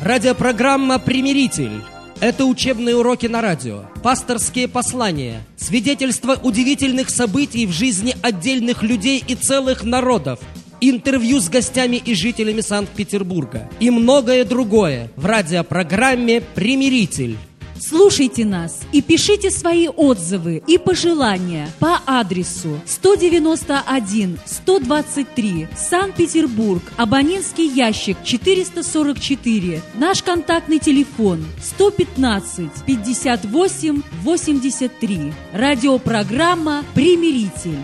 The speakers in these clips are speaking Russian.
Радиопрограмма «Примиритель». Это учебные уроки на радио, пасторские послания, свидетельства удивительных событий в жизни отдельных людей и целых народов, интервью с гостями и жителями Санкт-Петербурга и многое другое в радиопрограмме «Примиритель». Слушайте нас и пишите свои отзывы и пожелания по адресу 191-123, Санкт-Петербург, абонентский ящик 444, наш контактный телефон 115-58-83. Радиопрограмма «Примиритель».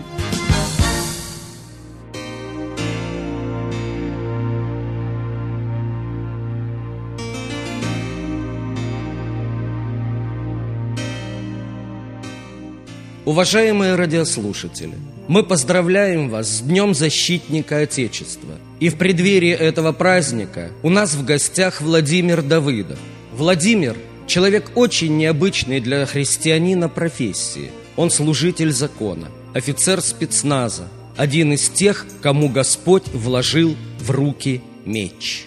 Уважаемые радиослушатели, мы поздравляем вас с Днем Защитника Отечества. И в преддверии этого праздника у нас в гостях Владимир Давыдов. Владимир – человек очень необычный для христианина профессии. Он служитель закона, офицер спецназа, один из тех, кому Господь вложил в руки меч.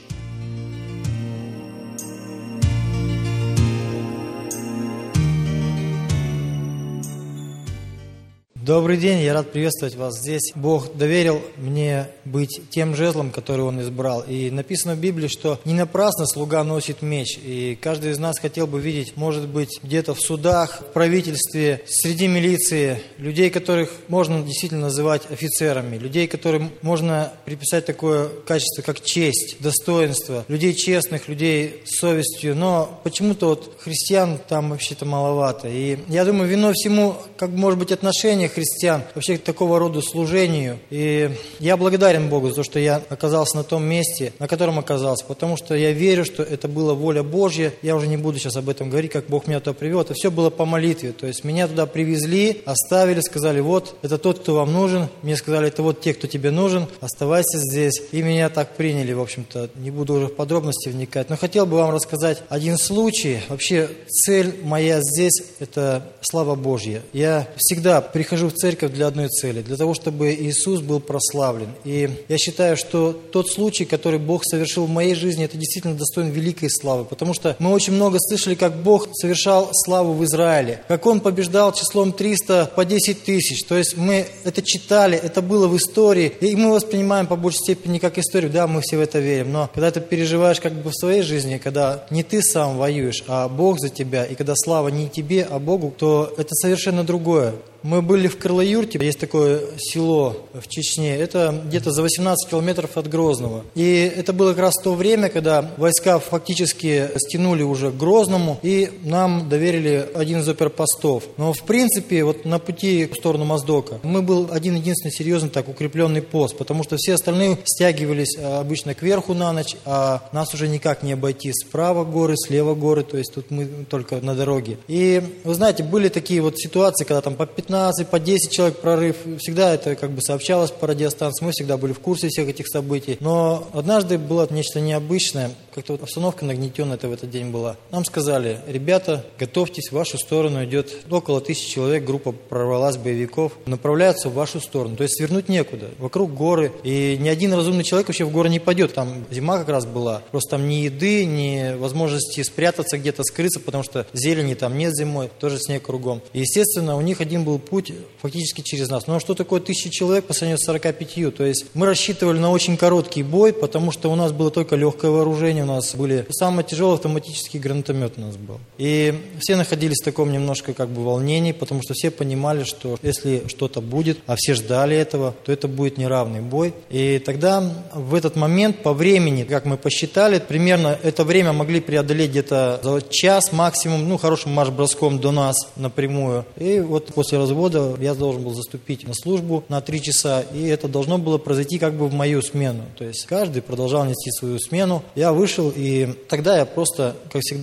Добрый день, я рад приветствовать вас здесь. Бог доверил мне быть тем жезлом, который Он избрал. И написано в Библии, что не напрасно слуга носит меч. И каждый из нас хотел бы видеть, может быть, где-то в судах, в правительстве, среди милиции, людей, которых можно действительно называть офицерами, людей, которым можно приписать такое качество, как честь, достоинство, людей честных, людей с совестью. Но почему-то вот христиан там вообще-то маловато. И я думаю, виной всему, как может быть, отношение христиан вообще к такого рода служению. И я благодарен Богу за то, что я оказался на том месте, на котором оказался, потому что я верю, что это была воля Божья. Я уже не буду сейчас об этом говорить, как Бог меня туда привел. Это все было по молитве. То есть меня туда привезли, оставили, сказали, вот, это тот, кто вам нужен. Мне сказали, это вот те, кто тебе нужен, оставайся здесь. И меня так приняли, в общем-то. Не буду уже в подробности вникать. Но хотел бы вам рассказать один случай. Вообще цель моя здесь – это слава Божья. Я всегда прихожу в церковь для одной цели, для того, чтобы Иисус был прославлен. И я считаю, что тот случай, который Бог совершил в моей жизни, это действительно достоин великой славы, потому что мы очень много слышали, как Бог совершал славу в Израиле, как Он побеждал числом 300 по 10 тысяч. То есть мы это читали, это было в истории, и мы воспринимаем по большей степени как историю, да, мы все в это верим, но когда ты переживаешь как бы в своей жизни, когда не ты сам воюешь, а Бог за тебя, и когда слава не тебе, а Богу, то это совершенно другое. Мы были в Крылоюрте, есть такое село в Чечне, это где-то за 18 километров от Грозного. И это было как раз то время, когда войска фактически стянули уже к Грозному, и нам доверили один из оперпостов. Но в принципе, вот на пути в сторону Моздока, мы был один-единственный серьезный так укрепленный пост, потому что все остальные стягивались обычно кверху на ночь, а нас уже никак не обойти справа горы, слева горы, то есть тут мы только на дороге. И вы знаете, были такие вот ситуации, когда там по 15, по 10 человек прорыв. Всегда это как бы сообщалось по радиостанции. Мы всегда были в курсе всех этих событий. Но однажды было нечто необычное. Как-то вот обстановка нагнетенная в этот день была. Нам сказали, ребята, готовьтесь, в вашу сторону идет около 1000 человек. Группа прорвалась, боевиков. Направляются в вашу сторону. То есть свернуть некуда. Вокруг горы. И ни один разумный человек вообще в горы не пойдет. Там зима как раз была. Просто там ни еды, ни возможности спрятаться где-то, скрыться, потому что зелени там нет зимой. Тоже снег кругом. И, естественно, у них один был путь фактически через нас. Но что такое 1000 человек по сравнению с 45? То есть мы рассчитывали на очень короткий бой, потому что у нас было только легкое вооружение, у нас были самый тяжелый автоматический гранатомет у нас был. И все находились в таком немножко как бы волнении, потому что все понимали, что если что-то будет, а все ждали этого, то это будет неравный бой. И тогда в этот момент по времени, как мы посчитали, примерно это время могли преодолеть где-то за час максимум, хорошим марш-броском до нас напрямую. И вот после развода я должен был заступить на службу на 3 часа, и это должно было произойти как бы в мою смену. То есть каждый продолжал нести свою смену. Я вышел, и тогда я просто, как всегда,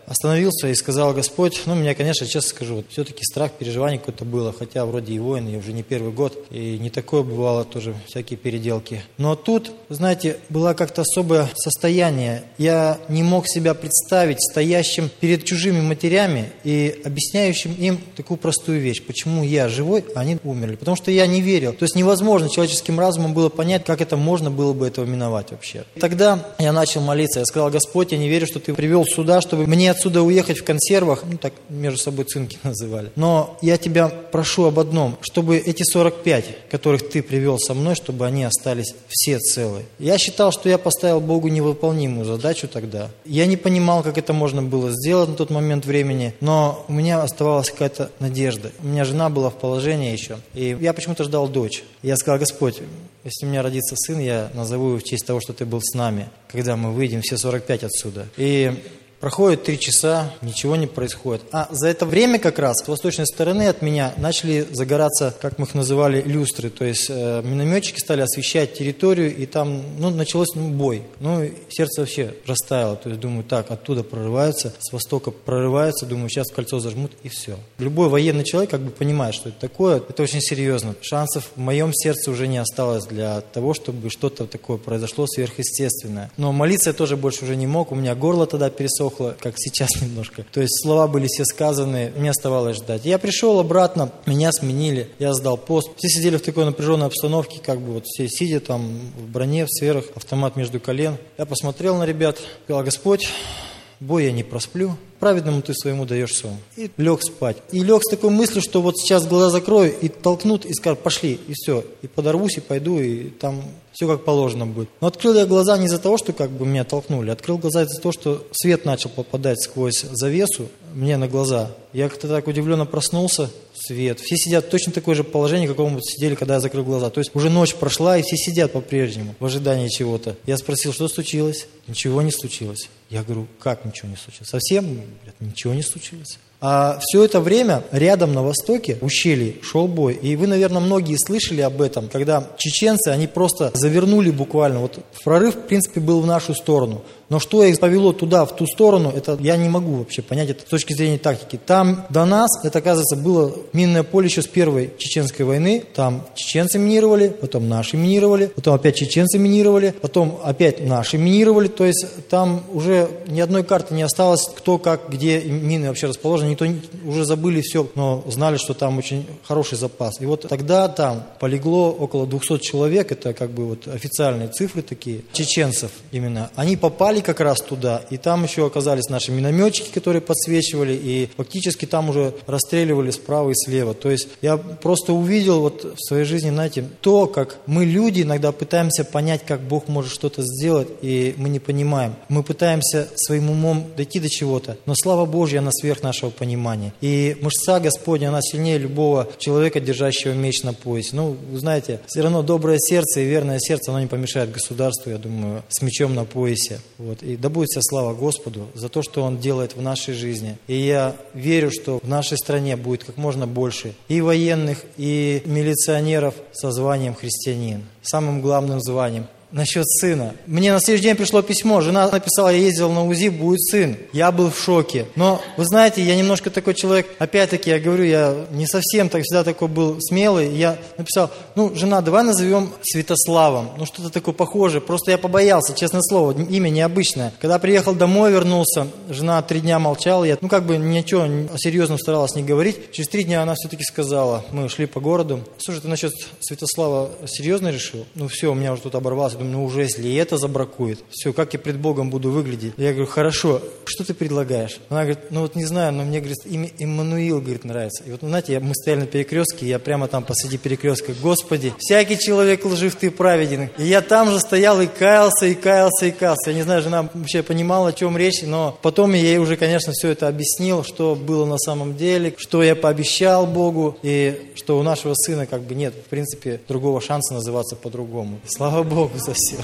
остановился и сказал: Господь, ну, меня, конечно, честно скажу, вот все-таки страх, переживание какое-то было, хотя вроде и воин, я уже не первый год, и не такое бывало тоже, всякие переделки. Но тут, знаете, было как-то особое состояние. Я не мог себя представить стоящим перед чужими матерями и объясняющим им такую простую вещь. Почему я живой, а они умерли? Потому что я не верил. То есть невозможно человеческим разумом было понять, как это можно было бы этого миновать вообще. Тогда я начал молиться. Я сказал: Господь, я не верю, что Ты привел сюда, чтобы мне отсюда уехать в консервах. Ну, так между собой цинки называли. Но я Тебя прошу об одном, чтобы эти 45, которых Ты привел со мной, чтобы они остались все целые. Я считал, что я поставил Богу невыполнимую задачу тогда. Я не понимал, как это можно было сделать на тот момент времени, но у меня оставалась какая-то надежда. У меня жена была в положении еще, и я почему-то ждал дочь. Я сказал: Господь, если у меня родится сын, я назову его в честь того, что Ты был с нами, когда мы выйдем все 45 отсюда. И проходит 3 часа, ничего не происходит. А за это время как раз с восточной стороны от меня начали загораться, как мы их называли, люстры. То есть минометчики стали освещать территорию, и там начался бой. Сердце вообще растаяло. То есть думаю, так, оттуда прорываются, с востока прорываются, думаю, сейчас кольцо зажмут, и все. Любой военный человек как бы понимает, что это такое. Это очень серьезно. Шансов в моем сердце уже не осталось для того, чтобы что-то такое произошло сверхъестественное. Но молиться я тоже больше уже не мог. У меня горло тогда пересохло, как сейчас немножко. То есть слова были все сказаны, мне оставалось ждать. Я пришел обратно, меня сменили, я сдал пост. Все сидели в такой напряженной обстановке, как бы вот все сидя там в броне, в сферах, автомат между колен. Я посмотрел на ребят, сказал: Господь, бой я не просплю, праведному Ты своему даешь сон. И лег спать. И лег с такой мыслью, что вот сейчас глаза закрою, и толкнут, и скажут: пошли, и все. И подорвусь, и пойду, и там все как положено будет. Но открыл я глаза не из-за того, что как бы меня толкнули. Открыл глаза из-за того, что свет начал попадать сквозь завесу мне на глаза. Я как-то так удивленно проснулся. Свет. Все сидят в точно такое же положение, каком вот сидели, когда я закрыл глаза. То есть уже ночь прошла, и все сидят по-прежнему в ожидании чего-то. Я спросил: что случилось? Ничего не случилось. Я говорю: как ничего не случилось? Совсем? Говорят: ничего не случилось. А все это время рядом на востоке, в ущелье, шел бой. И вы, наверное, многие слышали об этом, когда чеченцы, они просто завернули буквально. Вот прорыв, в принципе, был в нашу сторону. Но что их повело туда, в ту сторону, это я не могу вообще понять, это с точки зрения тактики. Там до нас, это, оказывается, было минное поле еще с первой чеченской войны. Там чеченцы минировали, потом наши минировали, потом опять чеченцы минировали, потом опять наши минировали. То есть там уже ни одной карты не осталось, кто, как, где мины вообще расположены. Никто уже забыли все, но знали, что там очень хороший запас. И вот тогда там полегло около 200 человек, это как бы вот официальные цифры такие, чеченцев именно. Они попали как раз туда, и там еще оказались наши минометчики, которые подсвечивали, и фактически там уже расстреливали справа и слева. То есть я просто увидел вот в своей жизни, знаете, то, как мы, люди, иногда пытаемся понять, как Бог может что-то сделать, и мы не понимаем. Мы пытаемся своим умом дойти до чего-то, но слава Божья, она сверх нашего понимания. И мышца Господня, она сильнее любого человека, держащего меч на поясе. Вы знаете, все равно доброе сердце и верное сердце, оно не помешает государству, я думаю, с мечом на поясе. И да будет вся слава Господу за то, что Он делает в нашей жизни. И я верю, что в нашей стране будет как можно больше и военных, и милиционеров со званием христианин, самым главным званием. Насчет сына. Мне на следующий день пришло письмо. Жена написала: я ездил на УЗИ, будет сын. Я был в шоке. Но, вы знаете, я немножко такой человек, опять-таки, я говорю, я не совсем так всегда такой был смелый. Я написал: жена, давай назовем Святославом. Что-то такое похожее. Просто я побоялся, честное слово, имя необычное. Когда приехал домой, вернулся, жена 3 дня молчала. Я, ничего о серьезном старалась не говорить. Через 3 дня она все-таки сказала, мы шли по городу: слушай, ты насчет Святослава серьезно решил? Все, у меня уже тут оборвалось. Уже если и это забракует, все, как я пред Богом буду выглядеть? Я говорю: хорошо, что ты предлагаешь? Она говорит: не знаю, но мне, говорит, имя Иммануил, говорит, нравится. И знаете, мы стояли на перекрестке, я прямо там посреди перекрестка: Господи, всякий человек лжив, Ты праведен. И я там же стоял и каялся, и каялся, и каялся. Я не знаю, жена вообще понимала, о чем речь, но потом я ей уже, конечно, все это объяснил, что было на самом деле, что я пообещал Богу, и что у нашего сына нет, в принципе, другого шанса называться по-другому. Слава Богу за все.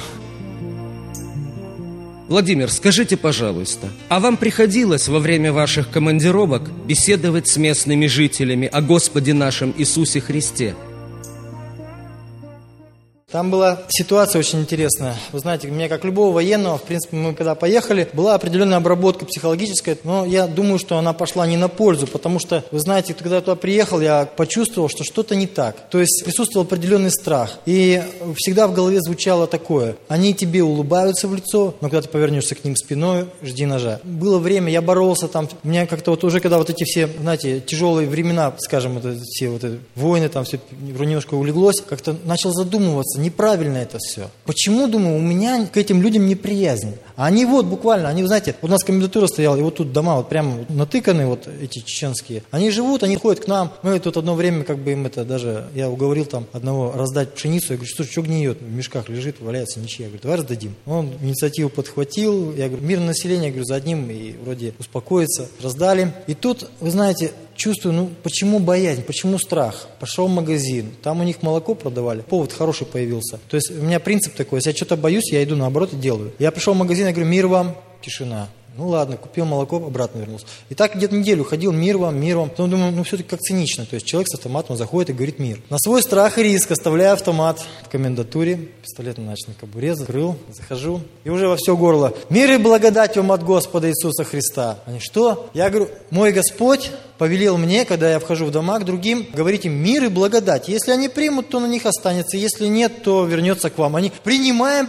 Владимир, скажите, пожалуйста, а вам приходилось во время ваших командировок беседовать с местными жителями о Господе нашем Иисусе Христе? Там была ситуация очень интересная. Вы знаете, у меня, как любого военного, в принципе, мы когда поехали, была определенная обработка психологическая, но я думаю, что она пошла не на пользу, потому что, вы знаете, когда я туда приехал, я почувствовал, что что-то не так. То есть присутствовал определенный страх. И всегда в голове звучало такое: они тебе улыбаются в лицо, но когда ты повернешься к ним спиной, жди ножа. Было время, я боролся там, у меня как-то вот уже, когда вот эти все, знаете, тяжелые времена, скажем, вот эти все вот эти войны, там все немножко улеглось, как-то начал задумываться, неправильно это все. Почему, думаю, у меня к этим людям неприязнь? А они вот буквально, они, знаете, вот у нас комендатура стояла, и вот тут дома вот прямо натыканы, вот эти чеченские. Они живут, они ходят к нам. Мы тут одно время как бы им это даже, я уговорил там одного раздать пшеницу. Я говорю, что гниет, в мешках лежит, валяется, ничья. Я говорю, давай раздадим. Он инициативу подхватил. Я говорю, мирное население, я говорю, за одним и вроде успокоится. Раздали. И тут, вы знаете, чувствую, почему боязнь, почему страх? Пошел в магазин, там у них молоко продавали, повод хороший появился. То есть у меня принцип такой, если я что-то боюсь, я иду наоборот и делаю. Я пришел в магазин, я говорю, мир вам, тишина. Ну ладно, купил молоко, обратно вернулся. И так где-то неделю ходил, мир вам, мир вам. Потом думаю, все-таки как цинично. То есть человек с автоматом заходит и говорит мир. На свой страх и риск оставляю автомат в комендатуре, пистолет на ночной кобуре, закрыл, захожу. И уже во все горло. Мир и благодать вам от Господа Иисуса Христа. Они, что? Я говорю, мой Господь повелел мне, когда я вхожу в дома к другим, говорить им мир и благодать. Если они примут, то на них останется. Если нет, то вернется к вам. Они принимаем.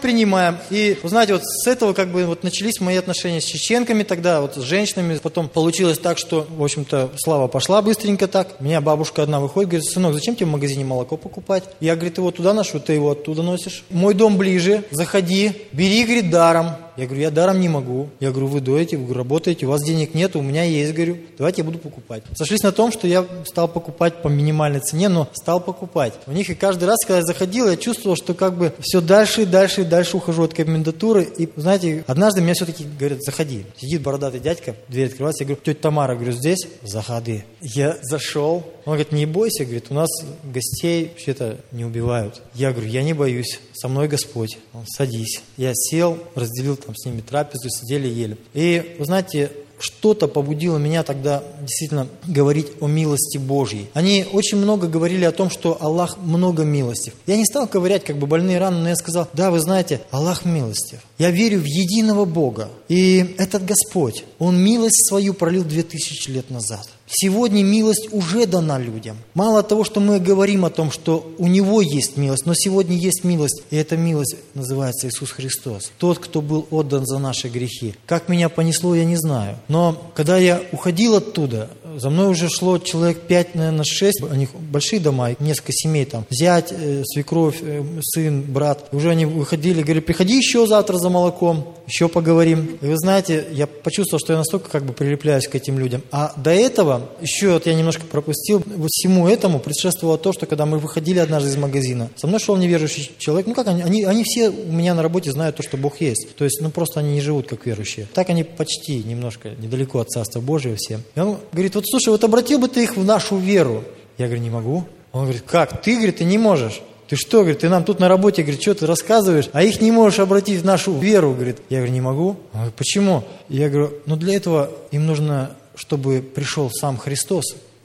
И, вы знаете, вот с этого как бы вот начались мои отношения с чеченками тогда, вот с женщинами. Потом получилось так, что, в общем-то, слава пошла быстренько так. У меня бабушка одна выходит, говорит, сынок, зачем тебе в магазине молоко покупать? Я, говорит, его туда ношу, ты его оттуда носишь. Мой дом ближе, заходи, бери, говорит, даром. Я говорю, я даром не могу. Я говорю, вы доете, вы работаете, у вас денег нет, у меня есть, говорю, давайте я буду покупать. Сошлись на том, что я стал покупать по минимальной цене, но стал покупать. У них и каждый раз, когда я заходил, я чувствовал, что как бы все дальше и дальше и дальше ухожу от комендатуры. И, знаете, однажды меня все-таки говорят, заходи. Сидит бородатый дядька, дверь открывается, я говорю, тетя Тамара, говорю, здесь? Заходи. Я зашел. Он говорит, не бойся, говорит, у нас гостей вообще-то не убивают. Я говорю, я не боюсь, со мной Господь. Он, садись. Я сел, разделил там с ними трапезу, сидели, ели. И, вы знаете, что-то побудило меня тогда действительно говорить о милости Божьей. Они очень много говорили о том, что Аллах много милостив. Я не стал ковырять как бы больные раны, но я сказал, да, вы знаете, Аллах милостив. Я верю в единого Бога. И этот Господь, Он милость свою пролил 2000 лет назад. Сегодня милость уже дана людям. Мало того, что мы говорим о том, что у Него есть милость, но сегодня есть милость, и эта милость называется Иисус Христос. Тот, кто был отдан за наши грехи. Как меня понесло, я не знаю. Но когда я уходил оттуда, за мной уже шло человек 5, наверное, 6. У них большие дома, несколько семей там. Зять, свекровь, сын, брат. И уже они выходили, говорили, приходи еще завтра за молоком, еще поговорим. И вы знаете, я почувствовал, что я настолько как бы прилепляюсь к этим людям. А до этого, еще вот я немножко пропустил, вот всему этому предшествовало то, что когда мы выходили однажды из магазина, со мной шел неверующий человек. Ну как они все у меня на работе знают то, что Бог есть. То есть, просто они не живут как верующие. Так они почти немножко недалеко от Царства Божьего все. И он говорит, вот слушай, вот обратил бы ты их в нашу веру. Я говорю, не могу. Он говорит, как? Ты, говорит, ты не можешь. Ты что, говорит, ты нам тут на работе, говорит, что ты рассказываешь, а их не можешь обратить в нашу веру, говорит. Я говорю, не могу. Он говорит, почему? Я говорю, для этого им нужно, чтобы пришел сам Христос.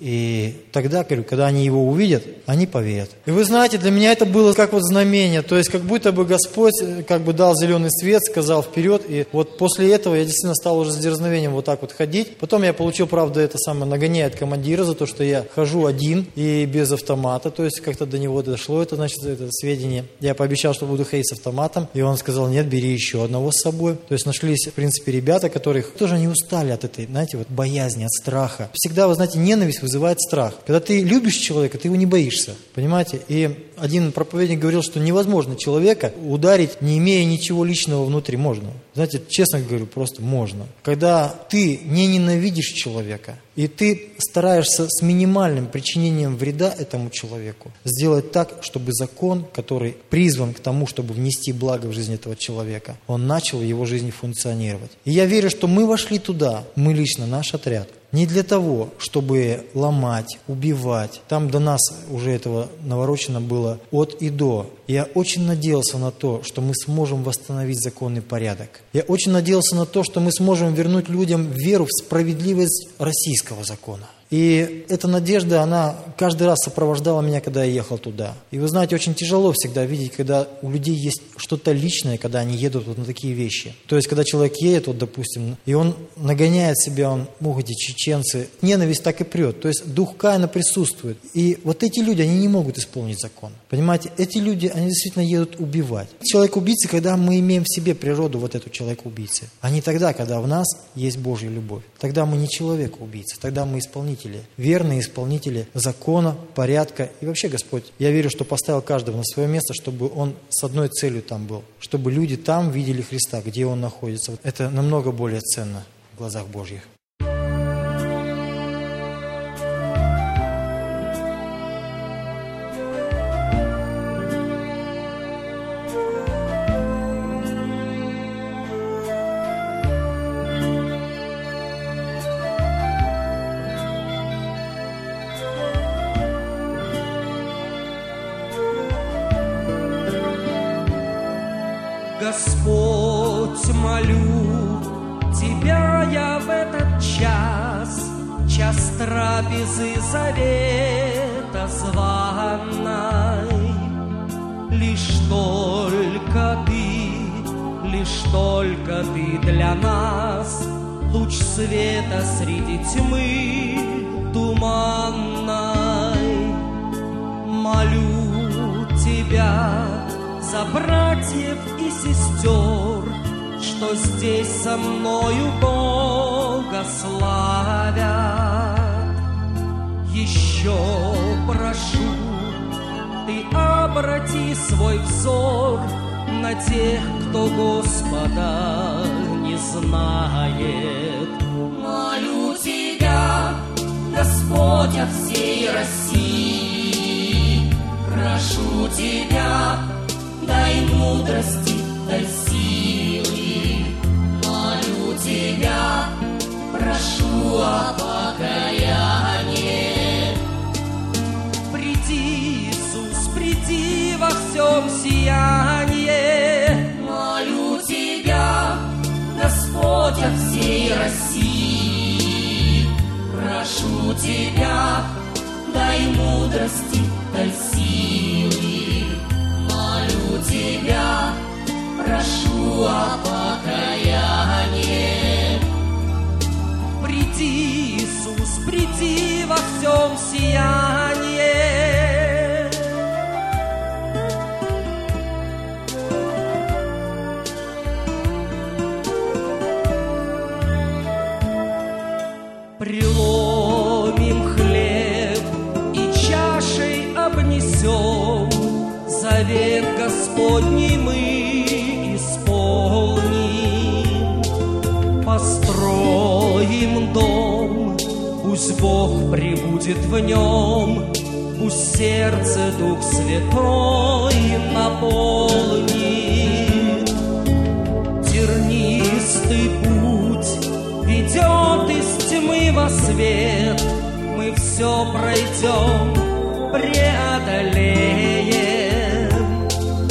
И тогда, говорю, когда они Его увидят, они поверят. И вы знаете, для меня это было как вот знамение. То есть, как будто бы Господь как бы дал зеленый свет, сказал вперед. И вот после этого я действительно стал уже с дерзновением вот так вот ходить. Потом я получил, правда, это самое нагоняет от командира за то, что я хожу один и без автомата. То есть, как-то до него дошло это, значит, это сведение. Я пообещал, что буду ходить с автоматом. И он сказал, нет, бери еще одного с собой. То есть, нашлись, в принципе, ребята, которых тоже не устали от этой, знаете, вот боязни, от страха. Всегда, вы знаете, ненависть вызывает страх. Когда ты любишь человека, ты его не боишься. Понимаете? И один проповедник говорил, что невозможно человека ударить, не имея ничего личного внутри. Можно. Знаете, честно говорю, просто можно. Когда ты не ненавидишь человека, и ты стараешься с минимальным причинением вреда этому человеку сделать так, чтобы закон, который призван к тому, чтобы внести благо в жизнь этого человека, он начал в его жизни функционировать. И я верю, что мы вошли туда, мы лично, наш отряд, не для того, чтобы ломать, убивать. Там до нас уже этого наворочено было от и до. Я очень надеялся на то, что мы сможем восстановить законный порядок. Я очень надеялся на то, что мы сможем вернуть людям веру в справедливость российского закона. И эта надежда, она каждый раз сопровождала меня, когда я ехал туда. И вы знаете, очень тяжело всегда видеть, когда у людей есть что-то личное, когда они едут вот на такие вещи. То есть, когда человек едет, вот, допустим, и он нагоняет себя, эти чеченцы, ненависть так и прет. То есть, дух Каина присутствует. И вот эти люди, они не могут исполнить закон. Понимаете, эти люди, они действительно едут убивать. Человек-убийца, когда мы имеем в себе природу вот эту человека-убийцы, а не тогда, когда в нас есть Божья любовь. Тогда мы не человек-убийца, тогда мы исполнители, верные исполнители закона, порядка. И вообще, Господь, я верю, что поставил каждого на свое место, чтобы он с одной целью там был, чтобы люди там видели Христа, где он находится. Это намного более ценно в глазах Божьих. Господь, молю Тебя я в этот час, час трапезы завета званой. Лишь только Ты для нас, луч света среди тьмы туманной. Молю Тебя за братьев и сестер, что здесь со мною Бога славят. Еще прошу, Ты обрати свой взор на тех, кто Господа не знает. Молю Тебя, Господь, о всей России, прошу Тебя, дай мудрости, дай силы. Молю Тебя, прошу о покаянии. Приди, Иисус, приди во всем сиянии. Молю Тебя, Господь, о всей России, прошу Тебя, дай мудрости, дай силы. Молю Тебя, прошу о покаянии. Приди, Иисус, приди во всем сиянии. Преломим хлеб и чашей обнесем, завет Господний мы исполним. Построим дом, пусть Бог пребудет в нем, пусть сердце Дух Святой наполнит. Тернистый путь ведет из тьмы во свет, мы все пройдем, преодолеем.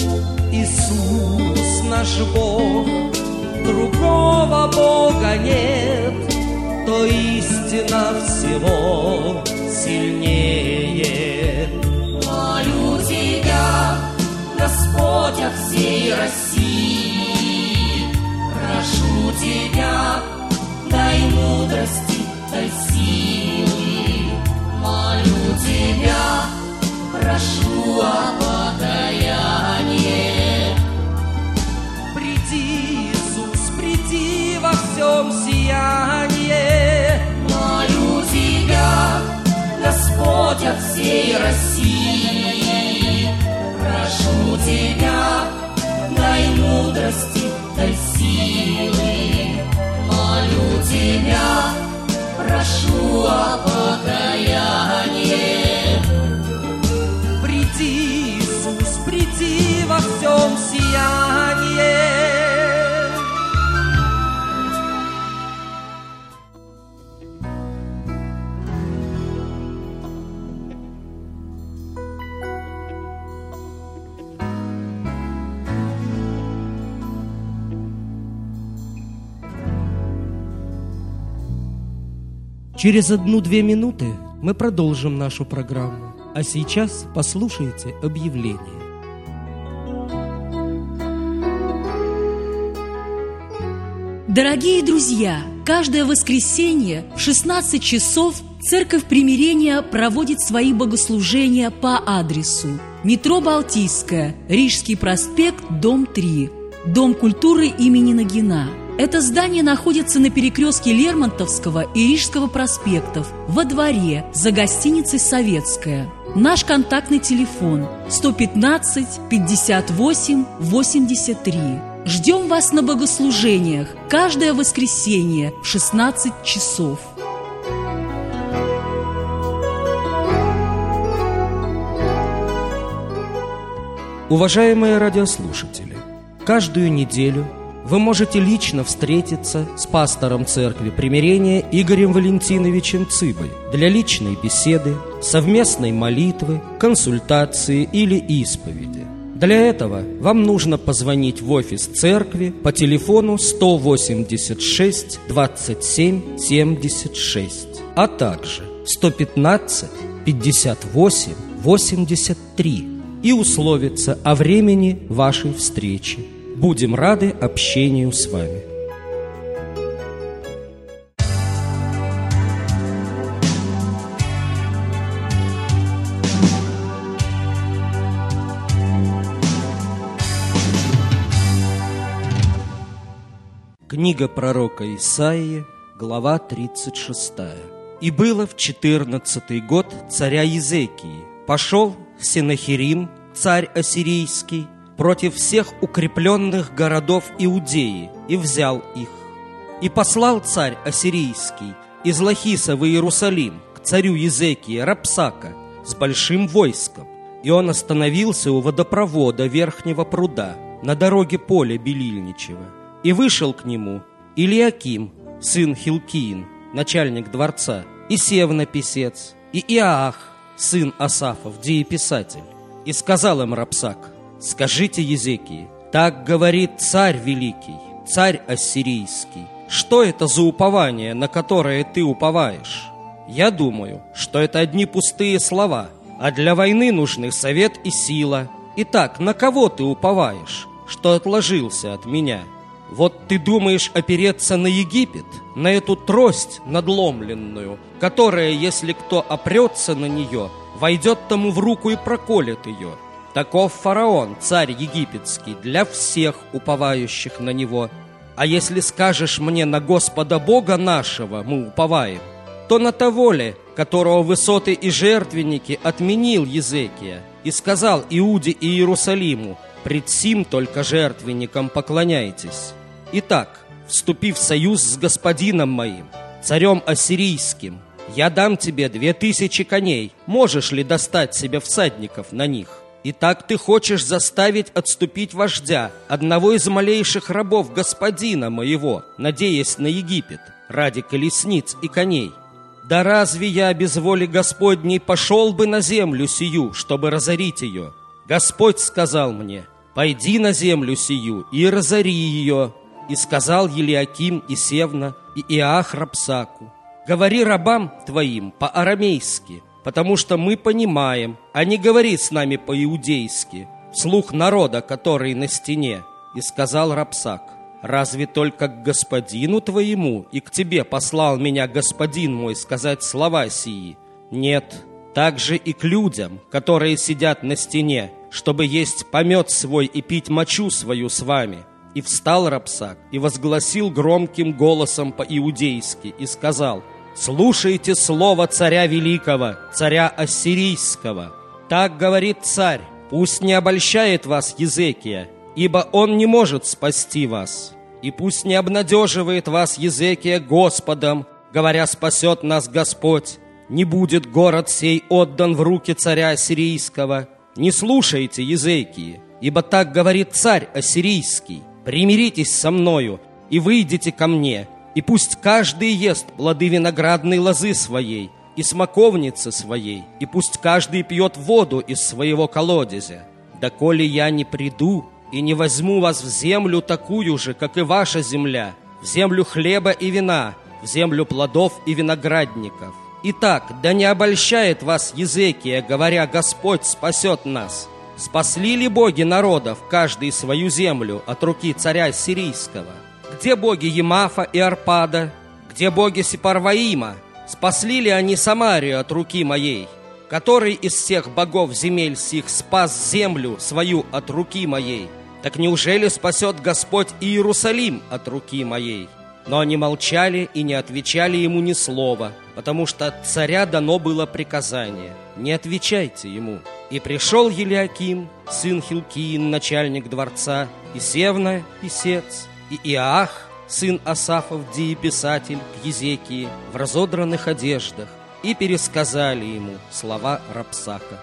Иисус наш Бог, другого Бога нет, то истина всего сильнее. Молю Тебя, Господь, о всей России, прошу Тебя, дай мудрости, дай силы. Молю Тебя, прошу о покаянии. Приди, Иисус, приди во всем сиянии. Молю Тебя, Господь, о всей России, прошу Тебя, дай мудрости, дай силы. Молю Тебя, прошу о покаянии. Приди, Иисус, приди во всем сиянии. Через 1-2 минуты мы продолжим нашу программу. А сейчас послушайте объявление. Дорогие друзья, каждое воскресенье в 16 часов Церковь Примирения проводит свои богослужения по адресу: метро Балтийская, Рижский проспект, дом 3, Дом культуры имени Нагина. Это здание находится на перекрестке Лермонтовского и Рижского проспектов, во дворе, за гостиницей «Советская». Наш контактный телефон 115 58 83. Ждем вас на богослужениях каждое воскресенье в 16 часов. Уважаемые радиослушатели, каждую неделю вы можете лично встретиться с пастором Церкви Примирения Игорем Валентиновичем Цыбой для личной беседы, совместной молитвы, консультации или исповеди. Для этого вам нужно позвонить в офис церкви по телефону 186 27 76, а также 115 58 83 и условиться о времени вашей встречи. Будем рады общению с вами. Книга пророка Исаии, глава 36. «И было в 14-й год царя Езекии, пошел Сенахерим, царь ассирийский, против всех укрепленных городов Иудеи, и взял их. И послал царь ассирийский из Лахиса в Иерусалим к царю Езекии Рапсака с большим войском, и он остановился у водопровода Верхнего пруда на дороге поля Белильничева. И вышел к нему Илиаким, сын Хилкиин, начальник дворца, и Севна писец, и Иоах, сын Асафов, дееписатель. И сказал им Рапсак: скажите Езекии, так говорит царь великий, царь ассирийский, что это за упование, на которое ты уповаешь? Я думаю, что это одни пустые слова, а для войны нужны совет и сила. Итак, на кого ты уповаешь, что отложился от меня? Вот ты думаешь опереться на Египет, на эту трость надломленную, которая, если кто опрется на нее, войдет тому в руку и проколет ее. Таков фараон, царь египетский, для всех уповающих на него. А если скажешь мне: на Господа Бога нашего мы уповаем, то на того ли, которого высоты и жертвенники отменил Езекия, и сказал Иуде и Иерусалиму: пред сим только жертвенникам поклоняйтесь. Итак, вступив в союз с господином моим, царем ассирийским, я дам тебе 2000 коней. Можешь ли достать себе всадников на них? Итак, ты хочешь заставить отступить вождя, одного из малейших рабов господина моего, надеясь на Египет, ради колесниц и коней. Да разве я без воли Господней пошел бы на землю сию, чтобы разорить ее? Господь сказал мне: пойди на землю сию и разори ее. И сказал Елиаким и Севна и Иоах Рапсаку: говори рабам твоим по-арамейски, потому что мы понимаем, а не говори с нами по-иудейски, вслух народа, который на стене. И сказал Рапсак: разве только к господину твоему и к тебе послал меня господин мой сказать слова сии? Нет, также и к людям, которые сидят на стене, чтобы есть помет свой и пить мочу свою с вами. И встал Рапсак и возгласил громким голосом по-иудейски и сказал: слушайте слово царя великого, царя ассирийского. Так говорит царь: пусть не обольщает вас Езекия, ибо он не может спасти вас. И пусть не обнадеживает вас Езекия Господом, говоря: спасет нас Господь. Не будет город сей отдан в руки царя ассирийского. Не слушайте Езекии, ибо так говорит царь ассирийский: примиритесь со мною и выйдите ко мне, и пусть каждый ест плоды виноградной лозы своей и смоковницы своей, и пусть каждый пьет воду из своего колодезя. Доколе я не приду и не возьму вас в землю такую же, как и ваша земля, в землю хлеба и вина, в в землю плодов и виноградников. Итак, да не обольщает вас Езекия, говоря: Господь спасет нас. Спасли ли боги народов, каждый свою землю, от руки царя сирийского? Где боги Емафа и Арпада? Где боги Сепарваима? Спасли ли они Самарию от руки моей? Который из всех богов земель сих спас землю свою от руки моей? Так неужели спасет Господь Иерусалим от руки моей? Но они молчали и не отвечали ему ни слова, потому что от царя дано было приказание: не отвечайте ему. И пришел Елиаким, сын Хилкиин, начальник дворца, и Севна, писец, и Иоах, сын Асафов, дееписатель, к Езекии в разодранных одеждах, и пересказали ему слова Рапсака.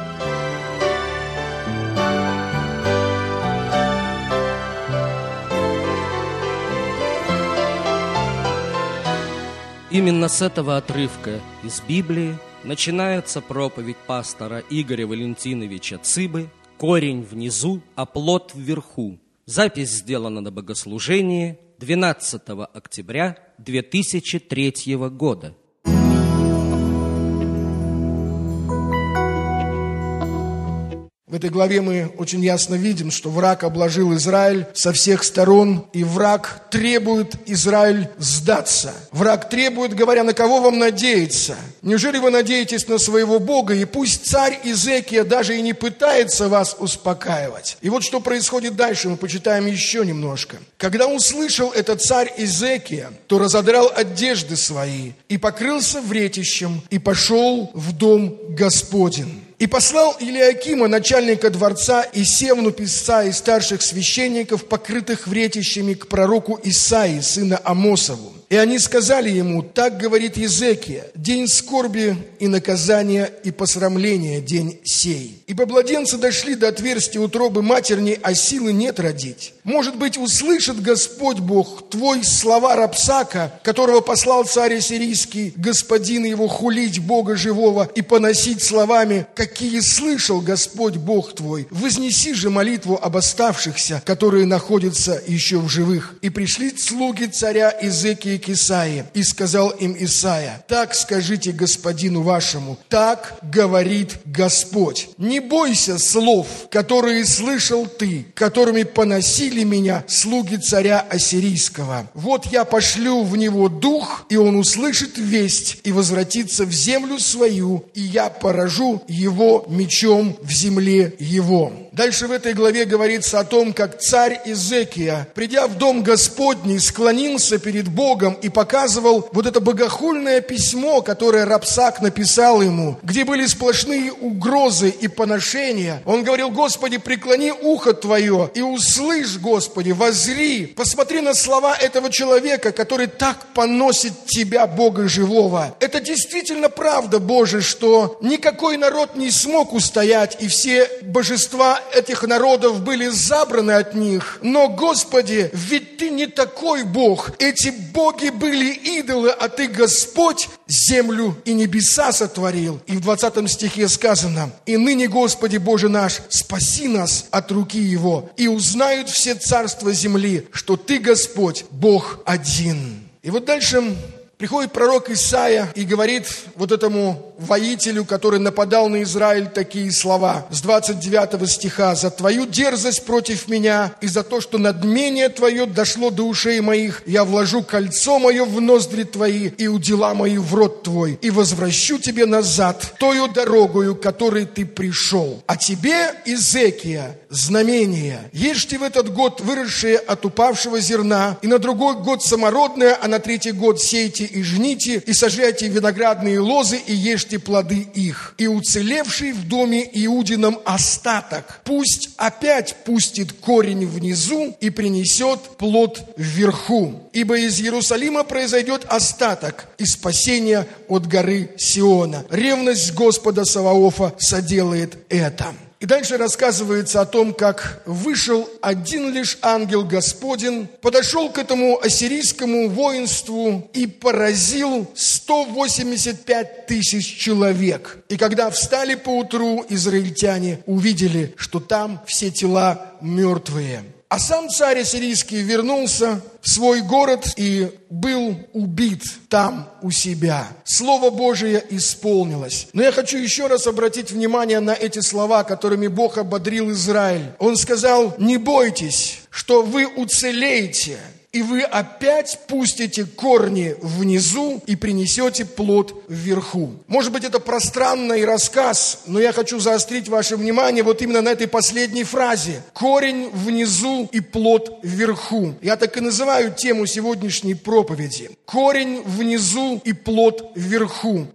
Именно с этого отрывка из Библии начинается проповедь пастора Игоря Валентиновича Цыбы «Корень внизу, а плод вверху». Запись сделана на богослужении 12 октября 2003 года. В этой главе мы очень ясно видим, что враг обложил Израиль со всех сторон, и враг требует Израиль сдаться. Враг требует, говоря: на кого вам надеяться? Неужели вы надеетесь на своего Бога? И пусть царь Езекия даже и не пытается вас успокаивать. И вот что происходит дальше, мы почитаем еще немножко. Когда услышал этот царь Езекия, то разодрал одежды свои и покрылся вретищем, и пошел в дом Господень. И послал Елиакима, начальника дворца, и Севну, писца, и старших священников, покрытых вретищами, к пророку Исаии, сына Амосову. И они сказали ему: так говорит Езекия: день скорби и наказания и посрамления день сей. Ибо младенцы дошли до отверстия утробы матерней, а силы нет родить. Может быть, услышит Господь Бог твой слова Рапсака, которого послал царь ассирийский, господин его, хулить Бога живого и поносить словами, какие слышал Господь Бог твой. Вознеси же молитву об оставшихся, которые находятся еще в живых. И пришли слуги царя Езекии к Исаии, и сказал им Исаия: так скажите господину вашему, так говорит Господь: не бойся слов, которые слышал ты, которыми поносили меня слуги царя ассирийского. Вот я пошлю в него дух, и он услышит весть и возвратится в землю свою, и я поражу его мечом в земле его. Дальше в этой главе говорится о том, как царь Езекия, придя в дом Господний, склонился перед Богом и показывал вот это богохульное письмо, которое Рапсак написал ему, где были сплошные угрозы и поношения. Он говорил: Господи, преклони ухо Твое и услышь, Господи, воззри, посмотри на слова этого человека, который так поносит Тебя, Бога живого. Это действительно правда, Боже, что никакой народ не смог устоять, и все божества этих народов были забраны от них. Но, Господи, ведь Ты не такой Бог. Эти боги были идолы, а Ты, Господь, землю и небеса сотворил. И в 20 стихе сказано: «И ныне, Господи Боже наш, спаси нас от руки его, и узнают все царства земли, что Ты, Господь, Бог один». И вот дальше приходит пророк Исаия и говорит вот этому воителю, который нападал на Израиль, такие слова с 29 стиха: «За твою дерзость против меня и за то, что надмение твое дошло до ушей моих, я вложу кольцо мое в ноздри твои и удила мои в рот твой, и возвращу тебе назад тою дорогою, которой ты пришел. А тебе, Езекия, знамение: ешьте в этот год выросшее от упавшего зерна, и на другой год самородное, а на третий год сейте и жните, и сажайте виноградные лозы, и ешьте плоды их. И уцелевший в доме Иудином остаток пусть опять пустит корень внизу и принесет плод вверху. Ибо из Иерусалима произойдет остаток и спасение от горы Сиона. Ревность Господа Саваофа соделает это». И дальше рассказывается о том, как вышел один лишь ангел Господень, подошел к этому ассирийскому воинству и поразил 185 тысяч человек. И когда встали поутру израильтяне, увидели, что там все тела мертвые. А сам царь ассирийский вернулся в свой город и был убит там у себя. Слово Божие исполнилось. Но я хочу еще раз обратить внимание на эти слова, которыми Бог ободрил Израиль. Он сказал: не бойтесь, что вы уцелеете, и вы опять пустите корни внизу и принесете плод вверху. Может быть, это пространный рассказ, но я хочу заострить ваше внимание вот именно на этой последней фразе. Корень внизу и плод вверху. Я так и называю тему сегодняшней проповеди. Корень внизу и плод вверху.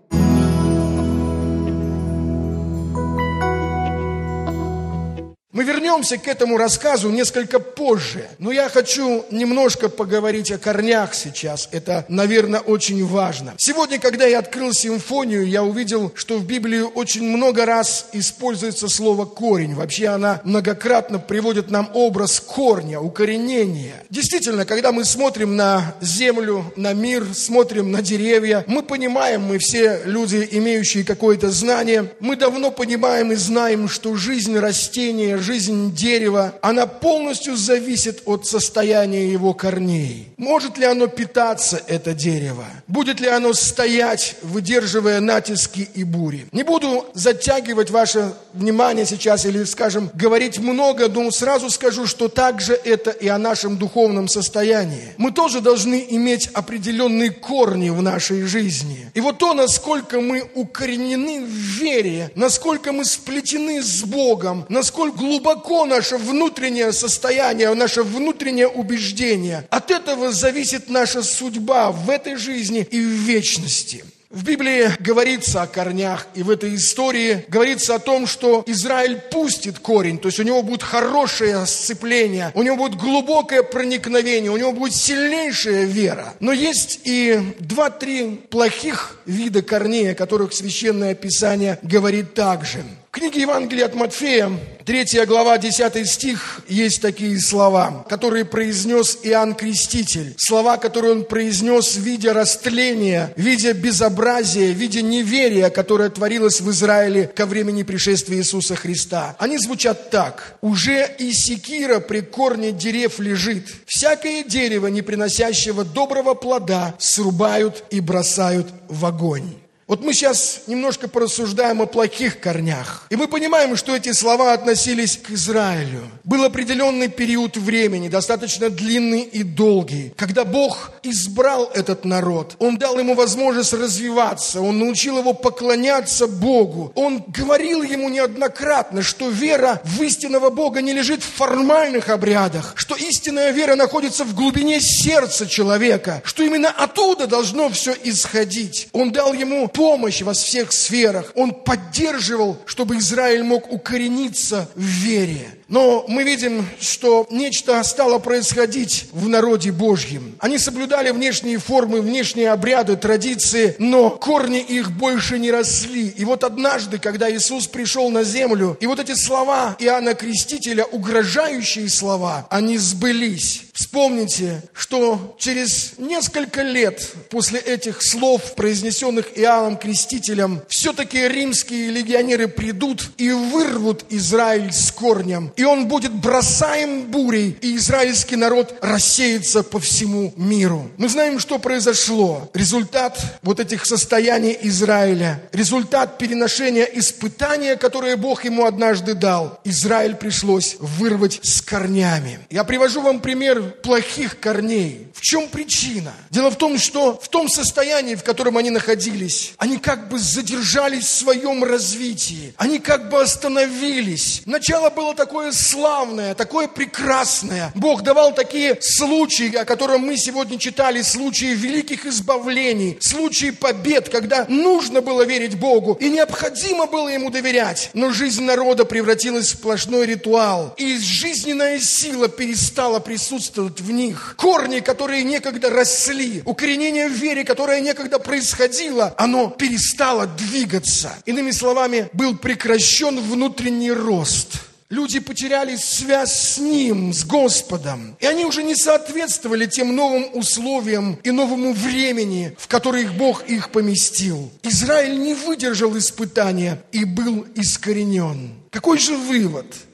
Мы вернемся к этому рассказу несколько позже, но я хочу немножко поговорить о корнях сейчас. Это, наверное, очень важно. Сегодня, когда я открыл симфонию, я увидел, что в Библии очень много раз используется слово «корень». Вообще она многократно приводит нам образ корня, укоренения. Действительно, когда мы смотрим на землю, на мир, смотрим на деревья, мы понимаем, мы все люди, имеющие какое-то знание, мы давно понимаем и знаем, что жизнь растения, жизнь дерева, она полностью зависит от состояния его корней. Может ли оно питаться, это дерево? Будет ли оно стоять, выдерживая натиски и бури? Не буду затягивать ваше внимание сейчас или, скажем, говорить много, но сразу скажу, что также это и о нашем духовном состоянии. Мы тоже должны иметь определенные корни в нашей жизни. И вот то, насколько мы укоренены в вере, насколько мы сплетены с Богом, насколько глубоко наше внутреннее состояние, наше внутреннее убеждение. От этого зависит наша судьба в этой жизни и в вечности. В Библии говорится о корнях, и в этой истории говорится о том, что Израиль пустит корень, то есть у него будет хорошее сцепление, у него будет глубокое проникновение, у него будет сильнейшая вера. Но есть и 2-3 плохих вида корней, о которых Священное Писание говорит также. В книге Евангелия от Матфея, 3 глава, 10 стих, есть такие слова, которые произнес Иоанн Креститель. Слова, которые он произнес, видя растления, видя безобразие, видя неверие, которое творилось в Израиле ко времени пришествия Иисуса Христа. Они звучат так. «Уже и секира при корне дерев лежит. Всякое дерево, не приносящего доброго плода, срубают и бросают в огонь». Вот мы сейчас немножко порассуждаем о плохих корнях. И мы понимаем, что эти слова относились к Израилю. Был определенный период времени, достаточно длинный и долгий, когда Бог избрал этот народ. Он дал ему возможность развиваться, Он научил его поклоняться Богу. Он говорил ему неоднократно, что вера в истинного Бога не лежит в формальных обрядах, что истинная вера находится в глубине сердца человека, что именно оттуда должно все исходить. Он дал ему помощь во всех сферах. Он поддерживал, чтобы Израиль мог укорениться в вере. Но мы видим, что нечто стало происходить в народе Божьем. Они соблюдали внешние формы, внешние обряды, традиции, но корни их больше не росли. И вот однажды, когда Иисус пришел на землю, и вот эти слова Иоанна Крестителя, угрожающие слова, они сбылись. Вспомните, что через несколько лет после этих слов, произнесенных Иоанном Крестителем, все-таки римские легионеры придут и вырвут Израиль с корнем. И он будет бросаем бурей, и израильский народ рассеется по всему миру. Мы знаем, что произошло. Результат вот этих состояний Израиля, результат переношения испытания, которое Бог ему однажды дал, Израиль пришлось вырвать с корнями. Я привожу вам пример плохих корней. В чем причина? Дело в том, что в том состоянии, в котором они находились, они как бы задержались в своем развитии. Они как бы остановились. Начало было такое славное, такое прекрасное. Бог давал такие случаи, о которых мы сегодня читали, случаи великих избавлений, случаи побед, когда нужно было верить Богу и необходимо было Ему доверять. Но жизнь народа превратилась в сплошной ритуал, и жизненная сила перестала присутствовать в них. Корни, которые некогда росли, укоренение в вере, которое некогда происходило, оно перестало двигаться. Иными словами, был прекращен внутренний рост. Люди потеряли связь с Ним, с Господом. И они уже не соответствовали тем новым условиям и новому времени, в которое Бог их поместил. Израиль не выдержал испытания и был искоренен. Какой же вывод?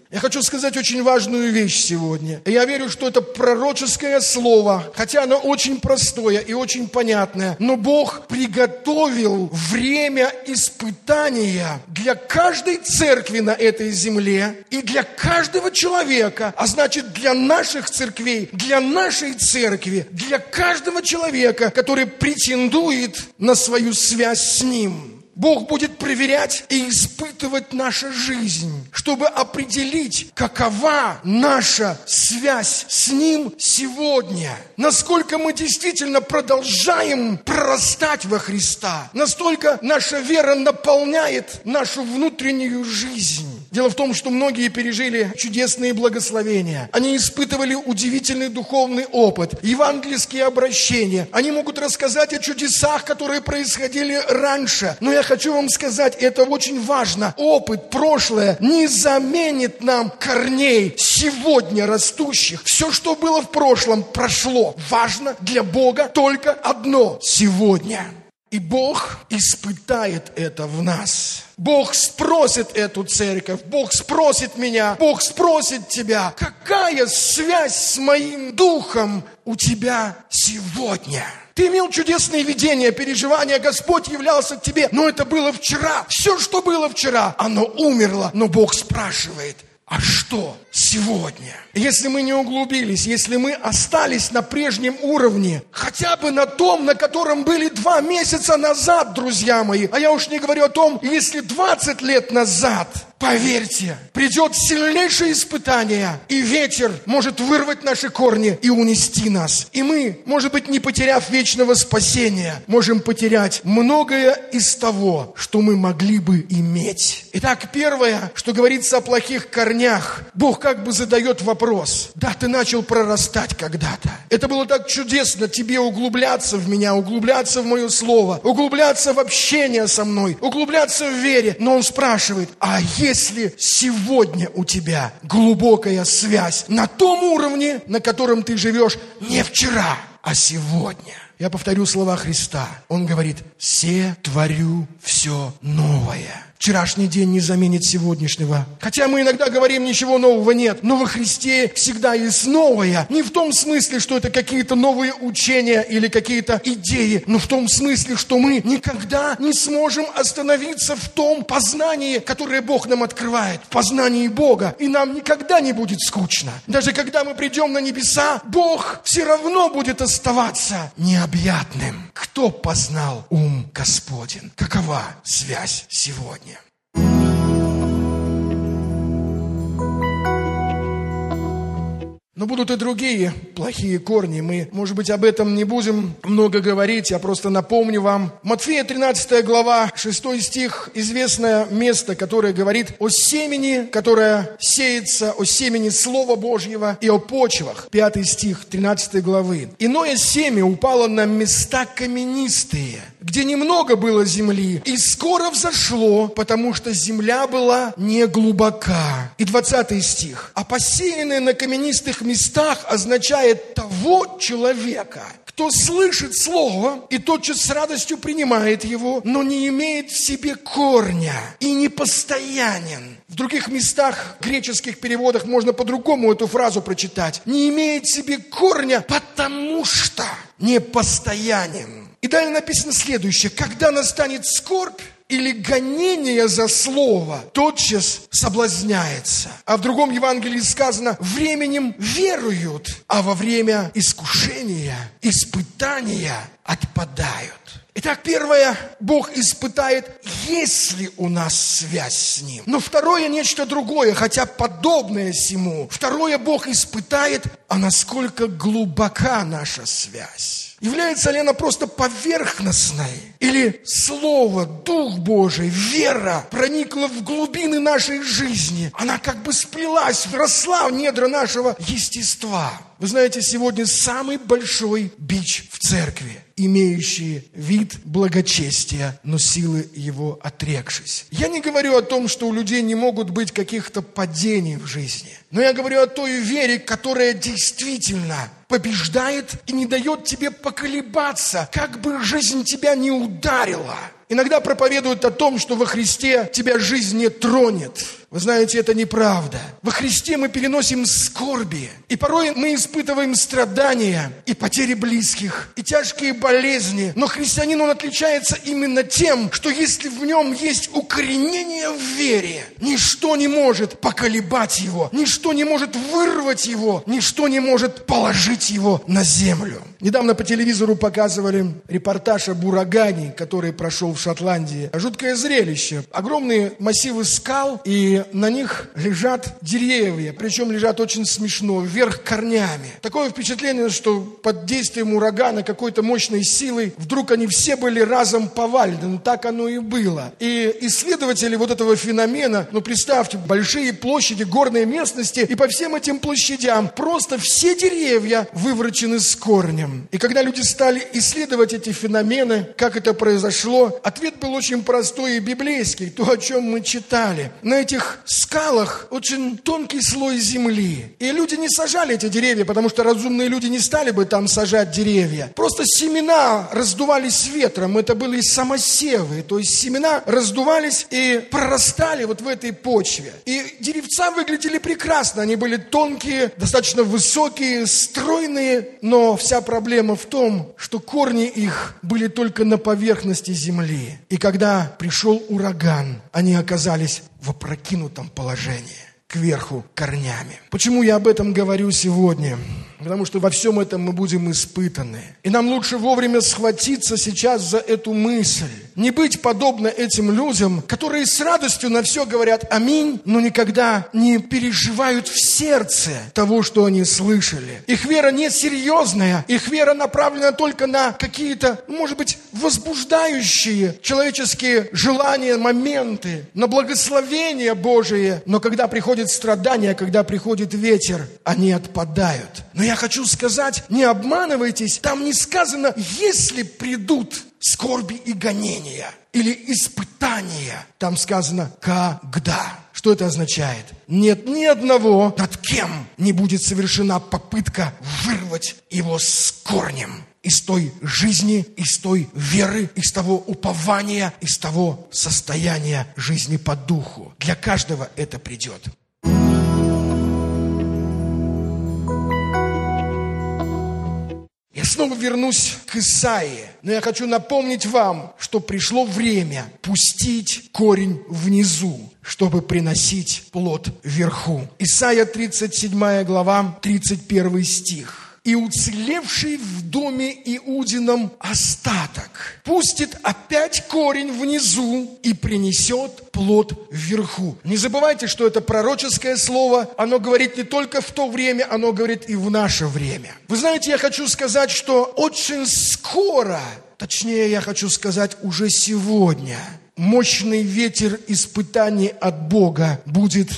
Я хочу сказать очень важную вещь сегодня. Я верю, что это пророческое слово, хотя оно очень простое и очень понятное, но Бог приготовил время испытания для каждой церкви на этой земле и для каждого человека, а значит для наших церквей, для нашей церкви, для каждого человека, который претендует на свою связь с Ним. Бог будет проверять и испытывать нашу жизнь, чтобы определить, какова наша связь с Ним сегодня. Насколько мы действительно продолжаем прорастать во Христа, настолько наша вера наполняет нашу внутреннюю жизнь. Дело в том, что многие пережили чудесные благословения. Они испытывали удивительный духовный опыт, евангельские обращения. Они могут рассказать о чудесах, которые происходили раньше. Но я хочу вам сказать, это очень важно. Опыт, прошлое не заменит нам корней сегодня растущих. Все, что было в прошлом, прошло. Важно для Бога только одно – сегодня. И Бог испытает это в нас. Бог спросит эту церковь, Бог спросит меня, Бог спросит тебя, какая связь с моим духом у тебя сегодня? Ты имел чудесные видения, переживания, Господь являлся к тебе, но это было вчера. Все, что было вчера, оно умерло, но Бог спрашивает, а что сегодня? Если мы не углубились, если мы остались на прежнем уровне, хотя бы на том, на котором были 2 месяца назад, друзья мои, а я уж не говорю о том, если 20 лет назад, поверьте, придет сильнейшее испытание, и ветер может вырвать наши корни и унести нас. И мы, может быть, не потеряв вечного спасения, можем потерять многое из того, что мы могли бы иметь. Итак, первое, что говорится о плохих корнях, Бог как бы задает вопрос. Да, ты начал прорастать когда-то. Это было так чудесно тебе углубляться в меня, углубляться в мое слово, углубляться в общение со мной, углубляться в вере. Но Он спрашивает, а если сегодня у тебя глубокая связь на том уровне, на котором ты живешь не вчера, а сегодня? Я повторю слова Христа. Он говорит, «Се творю все новое». Вчерашний день не заменит сегодняшнего. Хотя мы иногда говорим, ничего нового нет. Но во Христе всегда есть новое. Не в том смысле, что это какие-то новые учения или какие-то идеи, но в том смысле, что мы никогда не сможем остановиться в том познании, которое Бог нам открывает. В познании Бога. И нам никогда не будет скучно. Даже когда мы придем на небеса, Бог все равно будет оставаться необъятным. Кто познал ум Господень? Какова связь сегодня? Но будут и другие плохие корни. Мы, может быть, об этом не будем много говорить. Я просто напомню вам. Матфея 13 глава, 6 стих. Известное место, которое говорит о семени, которое сеется, о семени Слова Божьего и о почвах. 5 стих 13 главы. «Иное семя упало на места каменистые, где немного было земли, и скоро взошло, потому что земля была не глубока». И 20 стих. «А посеянное на каменистых местах означает того человека, кто слышит слово и тотчас с радостью принимает его, но не имеет в себе корня и не постоянен». В других местах, греческих переводах можно по-другому эту фразу прочитать. «Не имеет в себе корня, потому что не постоянен». И далее написано следующее. «Когда настанет скорбь или гонение за слово, тотчас соблазняется». А в другом Евангелии сказано, временем веруют, а во время искушения, испытания отпадают. Итак, первое, Бог испытает, есть ли у нас связь с Ним. Но второе, нечто другое, хотя подобное сему. Второе, Бог испытает, а насколько глубока наша связь. Является ли она просто поверхностной? Или Слово, Дух Божий, вера проникла в глубины нашей жизни? Она как бы сплелась, вросла в недра нашего естества. Вы знаете, сегодня самый большой бич в церкви, имеющий вид благочестия, но силы его отрекшись. Я не говорю о том, что у людей не могут быть каких-то падений в жизни, но я говорю о той вере, которая действительно побеждает и не дает тебе поколебаться, как бы жизнь тебя не ударила. Иногда проповедуют о том, что во Христе тебя жизнь не тронет. Вы знаете, это неправда. Во Христе мы переносим скорби. И порой мы испытываем страдания и потери близких, и тяжкие болезни. Но христианин, он отличается именно тем, что если в нем есть укоренение в вере, ничто не может поколебать его, ничто не может вырвать его, ничто не может положить его на землю. Недавно по телевизору показывали репортаж об урагане, который прошел в Шотландии. Жуткое зрелище. Огромные массивы скал, и на них лежат деревья. Причем лежат очень смешно, вверх корнями. Такое впечатление, что под действием урагана какой-то мощной силой вдруг они все были разом повалены. Ну так оно и было. И исследователи вот этого феномена, представьте, большие площади, горные местности, и по всем этим площадям просто все деревья выворочены с корнем. И когда люди стали исследовать эти феномены, как это произошло, ответ был очень простой и библейский, то, о чем мы читали. На этих скалах очень тонкий слой земли. И люди не сажали эти деревья, потому что разумные люди не стали бы там сажать деревья. Просто семена раздувались ветром, это были самосевы, то есть семена раздувались и прорастали вот в этой почве. И деревца выглядели прекрасно, они были тонкие, достаточно высокие, стройные, но вся проблема в том, что корни их были только на поверхности земли. И когда пришел ураган, они оказались в опрокинутом положении, кверху корнями. Почему я об этом говорю сегодня? Потому что во всем этом мы будем испытаны. И нам лучше вовремя схватиться сейчас за эту мысль. Не быть подобно этим людям, которые с радостью на все говорят «Аминь», но никогда не переживают в сердце того, что они слышали. Их вера не серьезная. Их вера направлена только на какие-то, может быть, возбуждающие человеческие желания, моменты, на благословение Божие. Но когда приходит страдание, когда приходит ветер, они отпадают. Но я хочу сказать, не обманывайтесь, там не сказано, если придут скорби и гонения или испытания. Там сказано, когда. Что это означает? Нет ни одного, над кем не будет совершена попытка вырвать его с корнем. Из той жизни, из той веры, из того упования, из того состояния жизни по духу. Для каждого это придет. Я снова вернусь к Исаии, но я хочу напомнить вам, что пришло время пустить корень внизу, чтобы приносить плод вверху. Исайя 37 глава, 31 стих. «И уцелевший в доме Иудином остаток пустит опять корень внизу и принесет плод вверху». Не забывайте, что это пророческое слово, оно говорит не только в то время, оно говорит и в наше время. Вы знаете, я хочу сказать, что очень скоро, точнее, я хочу сказать уже сегодня, мощный ветер испытаний от Бога будет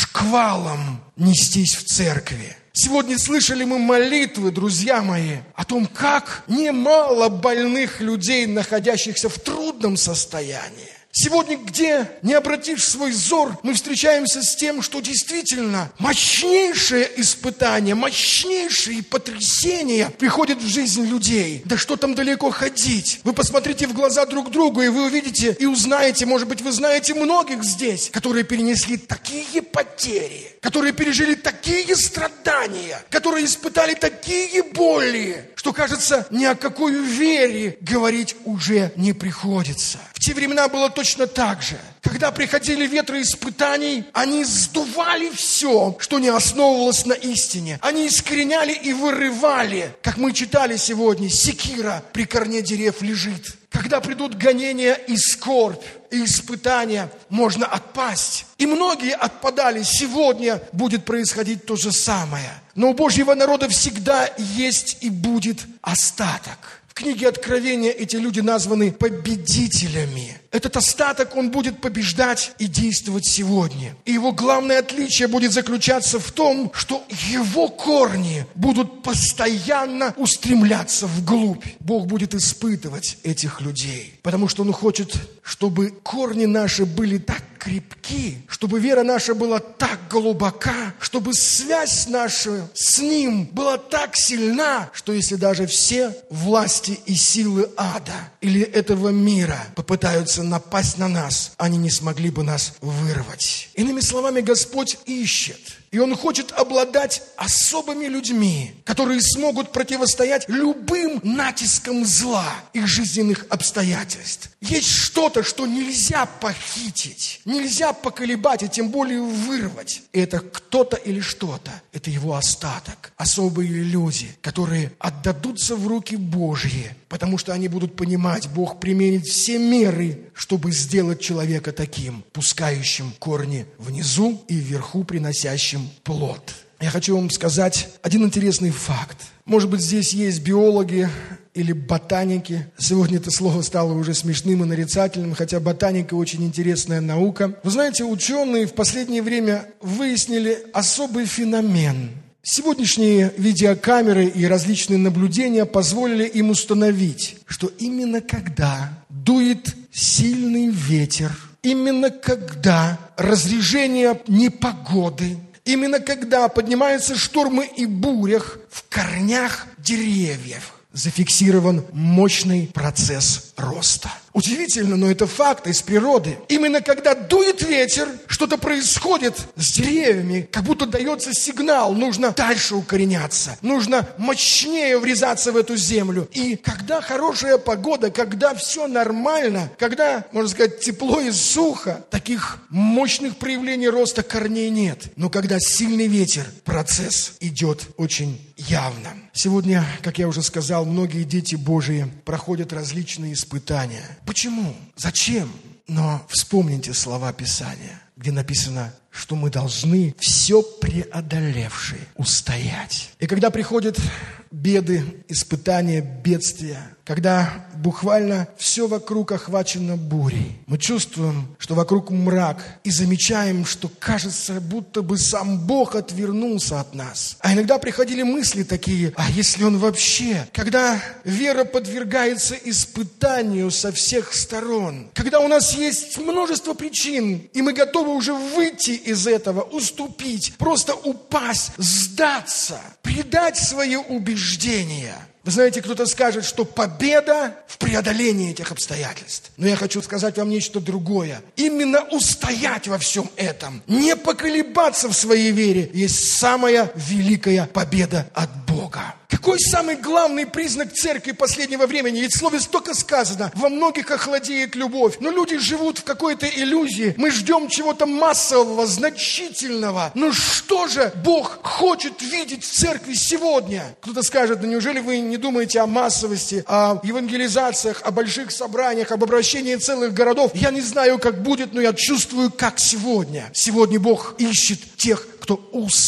шквалом нестись в церкви. Сегодня слышали мы молитвы, друзья мои, о том, как немало больных людей, находящихся в трудном состоянии. Сегодня, где не обратишь свой взор, мы встречаемся с тем, что действительно мощнейшее испытание, мощнейшие потрясения приходят в жизнь людей. Да что там далеко ходить? Вы посмотрите в глаза друг другу, и вы увидите и узнаете, может быть, вы знаете многих здесь, которые перенесли такие потери, которые пережили такие страдания, которые испытали такие боли, что, кажется, ни о какой вере говорить уже не приходится. В те времена было точно так же. Когда приходили ветры испытаний, они сдували все, что не основывалось на истине. Они искореняли и вырывали, как мы читали сегодня, секира при корне дерев лежит. Когда придут гонения и скорбь, и испытания, можно отпасть. И многие отпадали. Сегодня будет происходить то же самое. Но у Божьего народа всегда есть и будет остаток. В книге Откровения эти люди названы победителями. Этот остаток, он будет побеждать и действовать сегодня. И его главное отличие будет заключаться в том, что его корни будут постоянно устремляться вглубь. Бог будет испытывать этих людей, потому что Он хочет, чтобы корни наши были так крепки, чтобы вера наша была так глубока, чтобы связь наша с Ним была так сильна, что если даже все власти и силы ада или этого мира попытаются напасть на нас, они не смогли бы нас вырвать. Иными словами, Господь ищет. И Он хочет обладать особыми людьми, которые смогут противостоять любым натискам зла и жизненных обстоятельств. Есть что-то, что нельзя похитить, нельзя поколебать и тем более вырвать. И это кто-то или что-то. Это Его остаток. Особые люди, которые отдадутся в руки Божьи, потому что они будут понимать, Бог применит все меры, чтобы сделать человека таким, пускающим корни внизу и вверху приносящим плод. Я хочу вам сказать один интересный факт. Может быть, здесь есть биологи или ботаники. Сегодня это слово стало уже смешным и нарицательным, хотя ботаника очень интересная наука. Вы знаете, ученые в последнее время выяснили особый феномен. Сегодняшние видеокамеры и различные наблюдения позволили им установить, что именно когда дует сильный ветер, именно когда разрежение непогоды, именно когда поднимаются штормы и бурях, в корнях деревьев зафиксирован мощный процесс роста. Удивительно, но это факт из природы. Именно когда дует ветер, что-то происходит с деревьями, как будто дается сигнал, нужно дальше укореняться, нужно мощнее врезаться в эту землю. И когда хорошая погода, когда все нормально, когда, можно сказать, тепло и сухо, таких мощных проявлений роста корней нет. Но когда сильный ветер, процесс идет очень явно. Сегодня, как я уже сказал, многие дети Божии проходят различные испытания. Почему? Зачем? Но вспомните слова Писания, где написано, что мы должны все преодолевшие устоять. И когда приходят беды, испытания, бедствия, когда буквально все вокруг охвачено бурей, мы чувствуем, что вокруг мрак, и замечаем, что кажется, будто бы сам Бог отвернулся от нас. А иногда приходили мысли такие, а если Он вообще? Когда вера подвергается испытанию со всех сторон, когда у нас есть множество причин, и мы готовы уже выйти из этого, уступить, просто упасть, сдаться, предать свои убеждения. Вы знаете, кто-то скажет, что победа в преодолении этих обстоятельств. Но я хочу сказать вам нечто другое. Именно устоять во всем этом, не поколебаться в своей вере, есть самая великая победа от Бога. Какой самый главный признак церкви последнего времени? Ведь в слове столько сказано, во многих охладеет любовь. Но люди живут в какой-то иллюзии. Мы ждем чего-то массового, значительного. Но что же Бог хочет видеть в церкви сегодня? Кто-то скажет, да неужели вы не думаете о массовости, о евангелизациях, о больших собраниях, об обращении целых городов? Я не знаю, как будет, но я чувствую, как сегодня. Сегодня Бог ищет тех, кто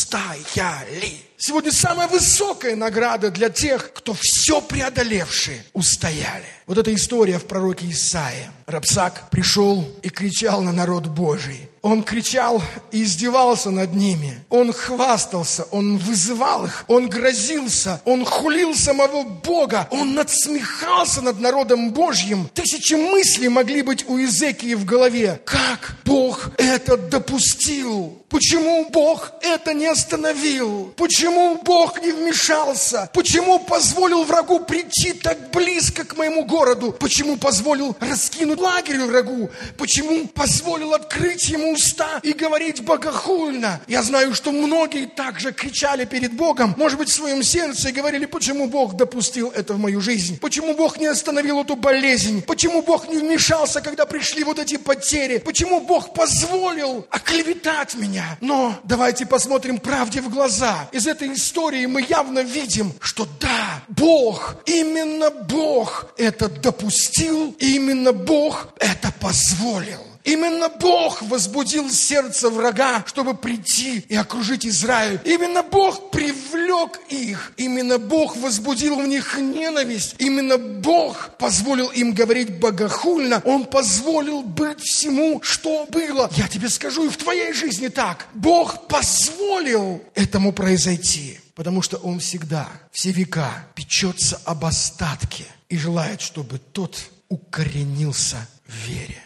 устояли. Сегодня самая высокая награда для тех, кто все преодолевшие устояли. Вот эта история в пророке Исаии. Рабсак пришел и кричал на народ Божий. Он кричал и издевался над ними. Он хвастался, он вызывал их, он грозился, он хулил самого Бога. Он надсмехался над народом Божьим. Тысячи мыслей могли быть у Иезекии в голове. Как Бог это допустил? Почему Бог это не остановил? Почему Бог не вмешался? Почему позволил врагу прийти так близко к моему городу? Почему позволил раскинуть лагерь врагу? Почему позволил открыть ему уста и говорить богохульно? Я знаю, что многие также кричали перед Богом, может быть, в своем сердце, и говорили, почему Бог допустил это в мою жизнь? Почему Бог не остановил эту болезнь? Почему Бог не вмешался, когда пришли вот эти потери? Почему Бог позволил оклеветать меня? Но давайте посмотрим правде в глаза. Из этой истории мы явно видим, что да, Бог, именно Бог это допустил, и именно Бог это позволил. Именно Бог возбудил сердце врага, чтобы прийти и окружить Израиль. Именно Бог привлек их. Именно Бог возбудил в них ненависть. Именно Бог позволил им говорить богохульно. Он позволил быть всему, что было. Я тебе скажу, и в твоей жизни так. Бог позволил этому произойти. Потому что Он всегда, все века, печется об остатке и желает, чтобы тот укоренился в вере.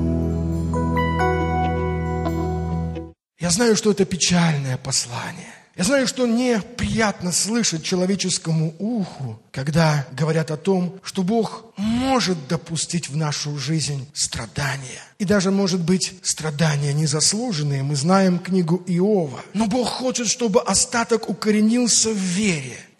Я знаю, что это печальное послание. Я знаю, что неприятно слышать человеческому уху, когда говорят о том, что Бог может допустить в нашу жизнь страдания. И даже, может быть, страдания незаслуженные. Мы знаем книгу Иова. Но Бог хочет, чтобы остаток укоренился в вере. И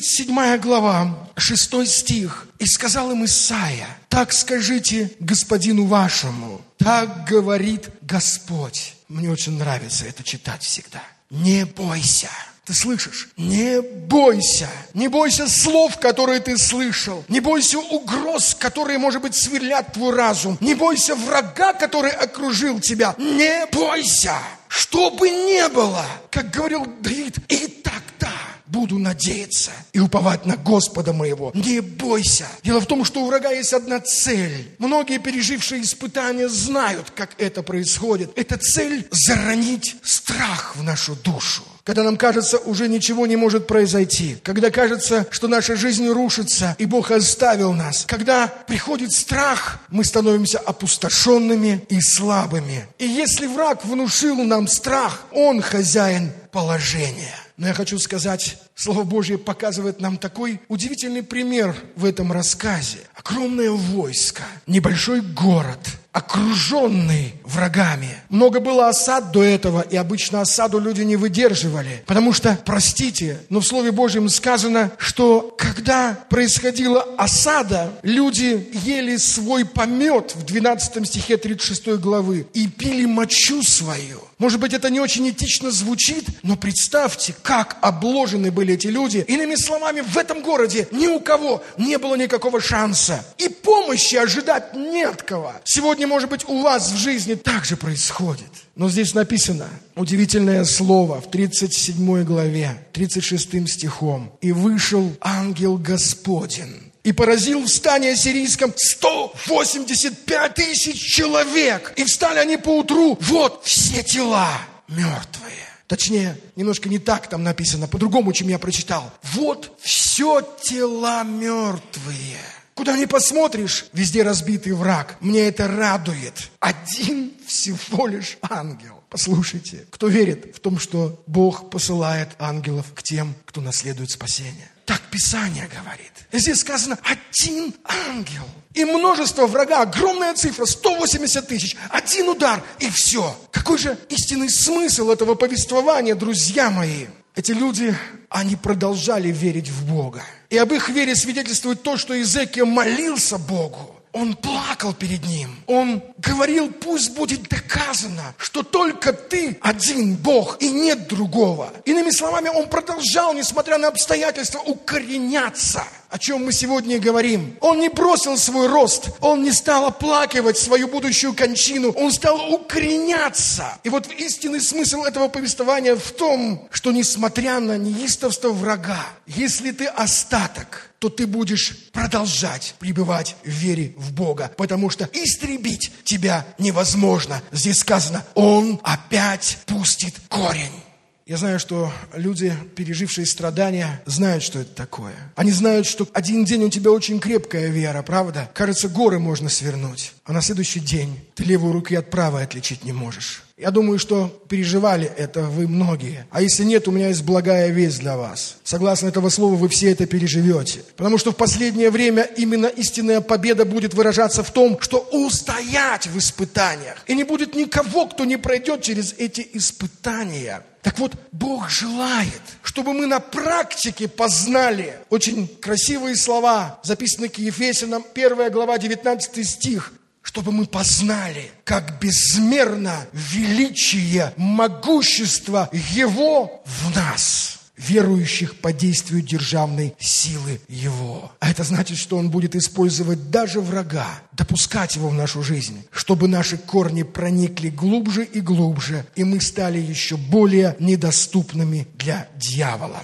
37 глава, 6 стих. «И сказал им Исайя: так скажите господину вашему, так говорит Господь». Мне очень нравится это читать всегда. Не бойся. Ты слышишь? Не бойся. Не бойся слов, которые ты слышал. Не бойся угроз, которые, может быть, сверлят твой разум. Не бойся врага, который окружил тебя. Не бойся. Что бы ни было, как говорил Давид, и тогда буду надеяться и уповать на Господа моего. Не бойся. Дело в том, что у врага есть одна цель. Многие, пережившие испытания, знают, как это происходит. Эта цель – заронить страх в нашу душу. Когда нам кажется, уже ничего не может произойти. Когда кажется, что наша жизнь рушится, и Бог оставил нас. Когда приходит страх, мы становимся опустошенными и слабыми. И если враг внушил нам страх, он хозяин положения. Но я хочу сказать, Слово Божье показывает нам такой удивительный пример в этом рассказе. Огромное войско, небольшой город, окруженный врагами. Много было осад до этого, и обычно осаду люди не выдерживали. Потому что, простите, но в Слове Божьем сказано, что когда происходила осада, люди ели свой помет в 12 стихе 36 главы и пили мочу свою. Может быть, это не очень этично звучит, но представьте, как обложены были эти люди. Иными словами, в этом городе ни у кого не было никакого шанса. И помощи ожидать не от кого. Сегодня, может быть, у вас в жизни так же происходит. Но здесь написано удивительное слово в 37 главе, 36 стихом. «И вышел ангел Господень, и поразил в стане ассирийском 185 тысяч человек. И встали они поутру, вот все тела мертвые». Точнее, немножко не так там написано, по-другому, чем я прочитал. Вот все тела мертвые. Куда ни посмотришь, везде разбитый враг. Мне это радует. Один всего лишь ангел. Послушайте, кто верит в том, что Бог посылает ангелов к тем, кто наследует спасение? Так Писание говорит. И здесь сказано, один ангел. И множество врага, огромная цифра, 180 тысяч. Один удар, и все. Какой же истинный смысл этого повествования, друзья мои? Эти люди, они продолжали верить в Бога. И об их вере свидетельствует то, что Иезекия молился Богу. Он плакал перед ним. Он говорил, пусть будет доказано, что только ты один Бог и нет другого. Иными словами, он продолжал, несмотря на обстоятельства, укореняться. О чем мы сегодня говорим. Он не бросил свой рост. Он не стал оплакивать свою будущую кончину. Он стал укореняться. И вот истинный смысл этого повествования в том, что несмотря на неистовство врага, если ты остаток, то ты будешь продолжать пребывать в вере в Бога. Потому что истребить тебя невозможно. Здесь сказано, Он опять пустит корень. Я знаю, что люди, пережившие страдания, знают, что это такое. Они знают, что один день у тебя очень крепкая вера, правда? Кажется, горы можно свернуть. А на следующий день ты левую руку от правой отличить не можешь. Я думаю, что переживали это вы многие. А если нет, у меня есть благая весть для вас. Согласно этого слова, вы все это переживете. Потому что в последнее время именно истинная победа будет выражаться в том, что устоять в испытаниях. И не будет никого, кто не пройдет через эти испытания. Так вот, Бог желает, чтобы мы на практике познали очень красивые слова, записанные к Ефесянам, 1 глава, 19 стих. Чтобы мы познали, как безмерно величие, могущество Его в нас, верующих по действию державной силы Его. А это значит, что Он будет использовать даже врага, допускать его в нашу жизнь, чтобы наши корни проникли глубже и глубже, и мы стали еще более недоступными для дьявола.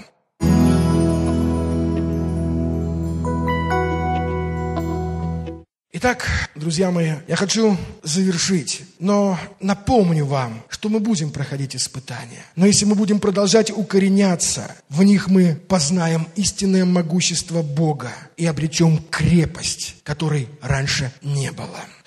Итак, друзья мои, я хочу завершить, но напомню вам, что мы будем проходить испытания. Но если мы будем продолжать укореняться, в них мы познаем истинное могущество Бога и обретем крепость, которой раньше не было.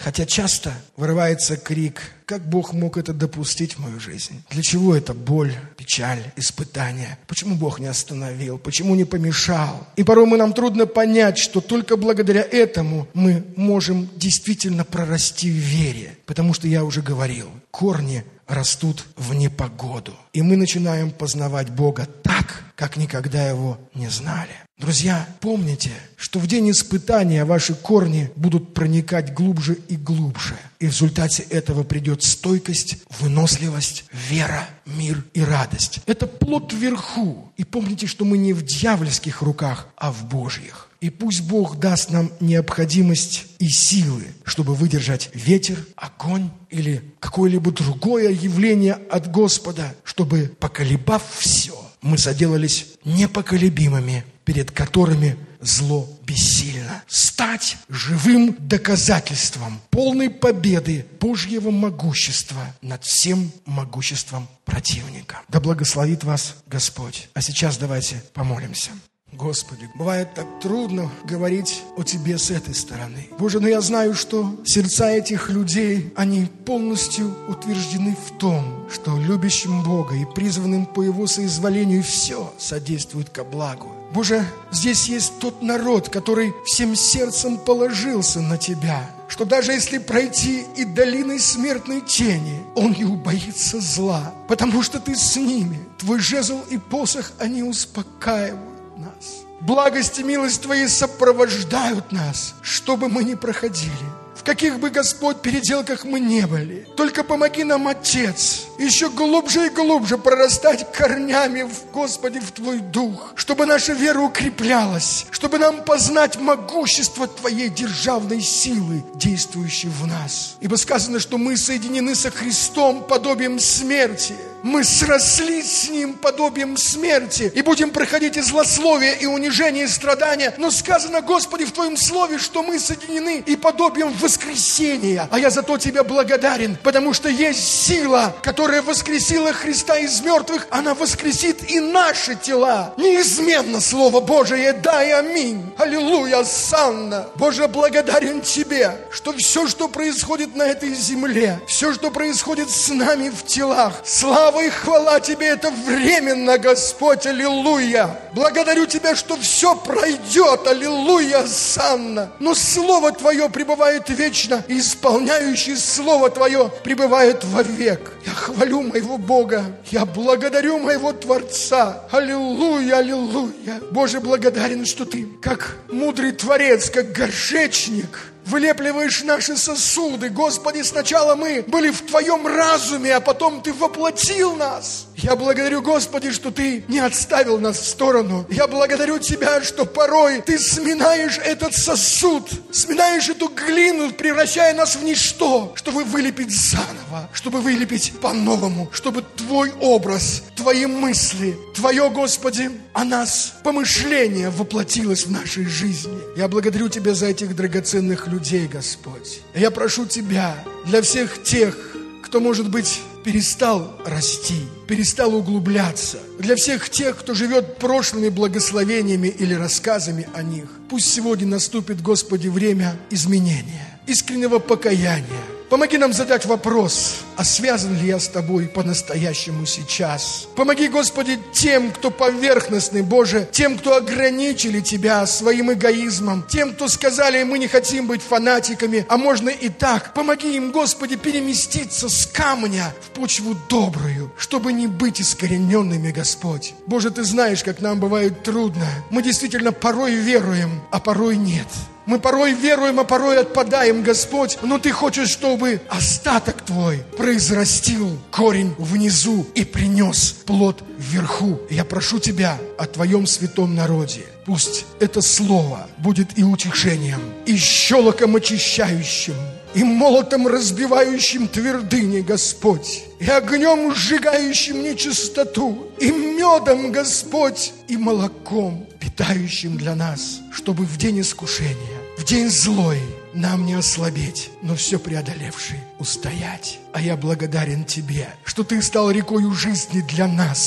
Хотя часто вырывается крик: как Бог мог это допустить в мою жизнь? Для чего эта боль, печаль, испытания? Почему Бог не остановил? Почему не помешал? И порой нам трудно понять, что только благодаря этому мы можем действительно прорасти в вере. Потому что я уже говорил, корни растут в непогоду. И мы начинаем познавать Бога так, как никогда Его не знали. Друзья, помните, что в день испытания ваши корни будут проникать глубже и глубже. И в результате этого придет стойкость, выносливость, вера, мир и радость. Это плод вверху. И помните, что мы не в дьявольских руках, а в Божьих. И пусть Бог даст нам необходимость и силы, чтобы выдержать ветер, огонь или какое-либо другое явление от Господа, чтобы, поколебав все, мы соделались непоколебимыми, перед которыми зло бессильно. Стать живым доказательством полной победы Божьего могущества над всем могуществом противника. Да благословит вас Господь. А сейчас давайте помолимся. Господи, бывает так трудно говорить о Тебе с этой стороны. Боже, но я знаю, что сердца этих людей, они полностью утверждены в том, что любящим Бога и призванным по Его соизволению все содействует ко благу. Боже, здесь есть тот народ, который всем сердцем положился на Тебя, что даже если пройти и долиной смертной тени, он не убоится зла, потому что Ты с ними. Твой жезл и посох, они успокаивают нас. Благость и милость Твои сопровождают нас, что бы мы ни проходили. В каких бы, Господь, переделках мы не были. Только помоги нам, Отец, еще глубже и глубже прорастать корнями, Господи, в Твой Дух, чтобы наша вера укреплялась, чтобы нам познать могущество Твоей державной силы, действующей в нас. Ибо сказано, что мы соединены со Христом подобием смерти. Мы срослись с Ним подобием смерти и будем проходить и злословие, и унижение, и страдания. Но сказано, Господи, в Твоем Слове, что мы соединены и подобием воскресения. А я за то Тебе благодарен, потому что есть сила, которая воскресила Христа из мертвых. Она воскресит и наши тела. Неизменно Слово Божие, да и аминь. Аллилуйя, Санна. Боже, благодарен Тебе, что все, что происходит на этой земле, все, что происходит с нами в телах, слава и хвала Тебе, это временно, Господь, аллилуйя. Благодарю Тебя, что все пройдет, аллилуйя, Санна. Но Слово Твое пребывает вечно, и исполняющий Слово Твое пребывает вовек. Я хвалю моего Бога, я благодарю моего Творца, аллилуйя, аллилуйя. Боже, благодарен, что Ты, как мудрый Творец, как горшечник, вылепливаешь наши сосуды. Господи, сначала мы были в Твоем разуме, а потом Ты воплотил нас. Я благодарю, Господи, что Ты не отставил нас в сторону. Я благодарю Тебя, что порой Ты сминаешь этот сосуд, сминаешь эту глину, превращая нас в ничто, чтобы вылепить заново, чтобы вылепить по-новому, чтобы Твой образ, Твои мысли, Твое, Господи, о нас помышление воплотилось в нашей жизни. Я благодарю Тебя за этих драгоценных людей, Господь. Я прошу Тебя для всех тех, кто, может быть, перестал расти, перестал углубляться, для всех тех, кто живет прошлыми благословениями или рассказами о них, пусть сегодня наступит, Господи, время изменения, искреннего покаяния. Помоги нам задать вопрос, а связан ли я с Тобой по-настоящему сейчас? Помоги, Господи, тем, кто поверхностный, Боже, тем, кто ограничили Тебя своим эгоизмом, тем, кто сказали, мы не хотим быть фанатиками, а можно и так. Помоги им, Господи, переместиться с камня в почву добрую, чтобы не быть искорененными, Господь. Боже, Ты знаешь, как нам бывает трудно. Мы действительно порой веруем, а порой нет. Мы порой веруем, а порой отпадаем, Господь, но Ты хочешь, чтобы остаток Твой произрастил корень внизу и принес плод вверху. Я прошу Тебя о Твоем святом народе. Пусть это слово будет и утешением, и щелоком очищающим, и молотом разбивающим твердыни, Господь, и огнем сжигающим нечистоту, и медом, Господь, и молоком, питающим для нас, чтобы в день искушения, в день злой нам не ослабеть, но все преодолевший устоять. А я благодарен Тебе, что Ты стал рекою жизни для нас.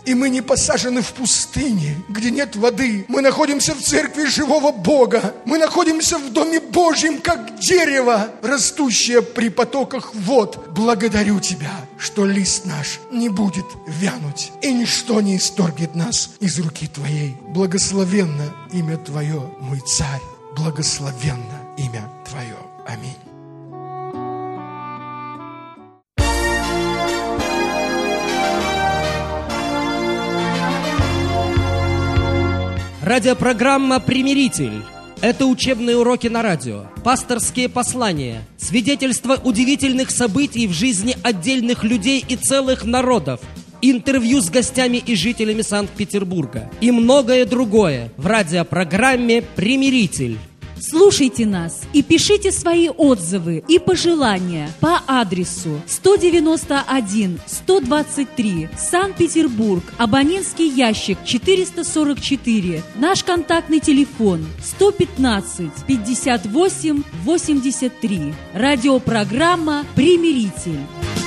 И мы не посажены в пустыне, где нет воды. Мы находимся в церкви живого Бога. Мы находимся в Доме Божьем, как дерево, растущее при потоках вод. Благодарю Тебя, что лист наш не будет вянуть, и ничто не исторгнет нас из руки Твоей. Благословенно имя Твое, мой Царь. Благословенно имя Твое. Аминь. Радиопрограмма «Примиритель». Это учебные уроки на радио, пасторские послания, свидетельства удивительных событий в жизни отдельных людей и целых народов, интервью с гостями и жителями Санкт-Петербурга и многое другое в радиопрограмме «Примиритель». Слушайте нас и пишите свои отзывы и пожелания по адресу 191-123, Санкт-Петербург, абонентский ящик 444, наш контактный телефон 115-58-83. Радиопрограмма «Примиритель».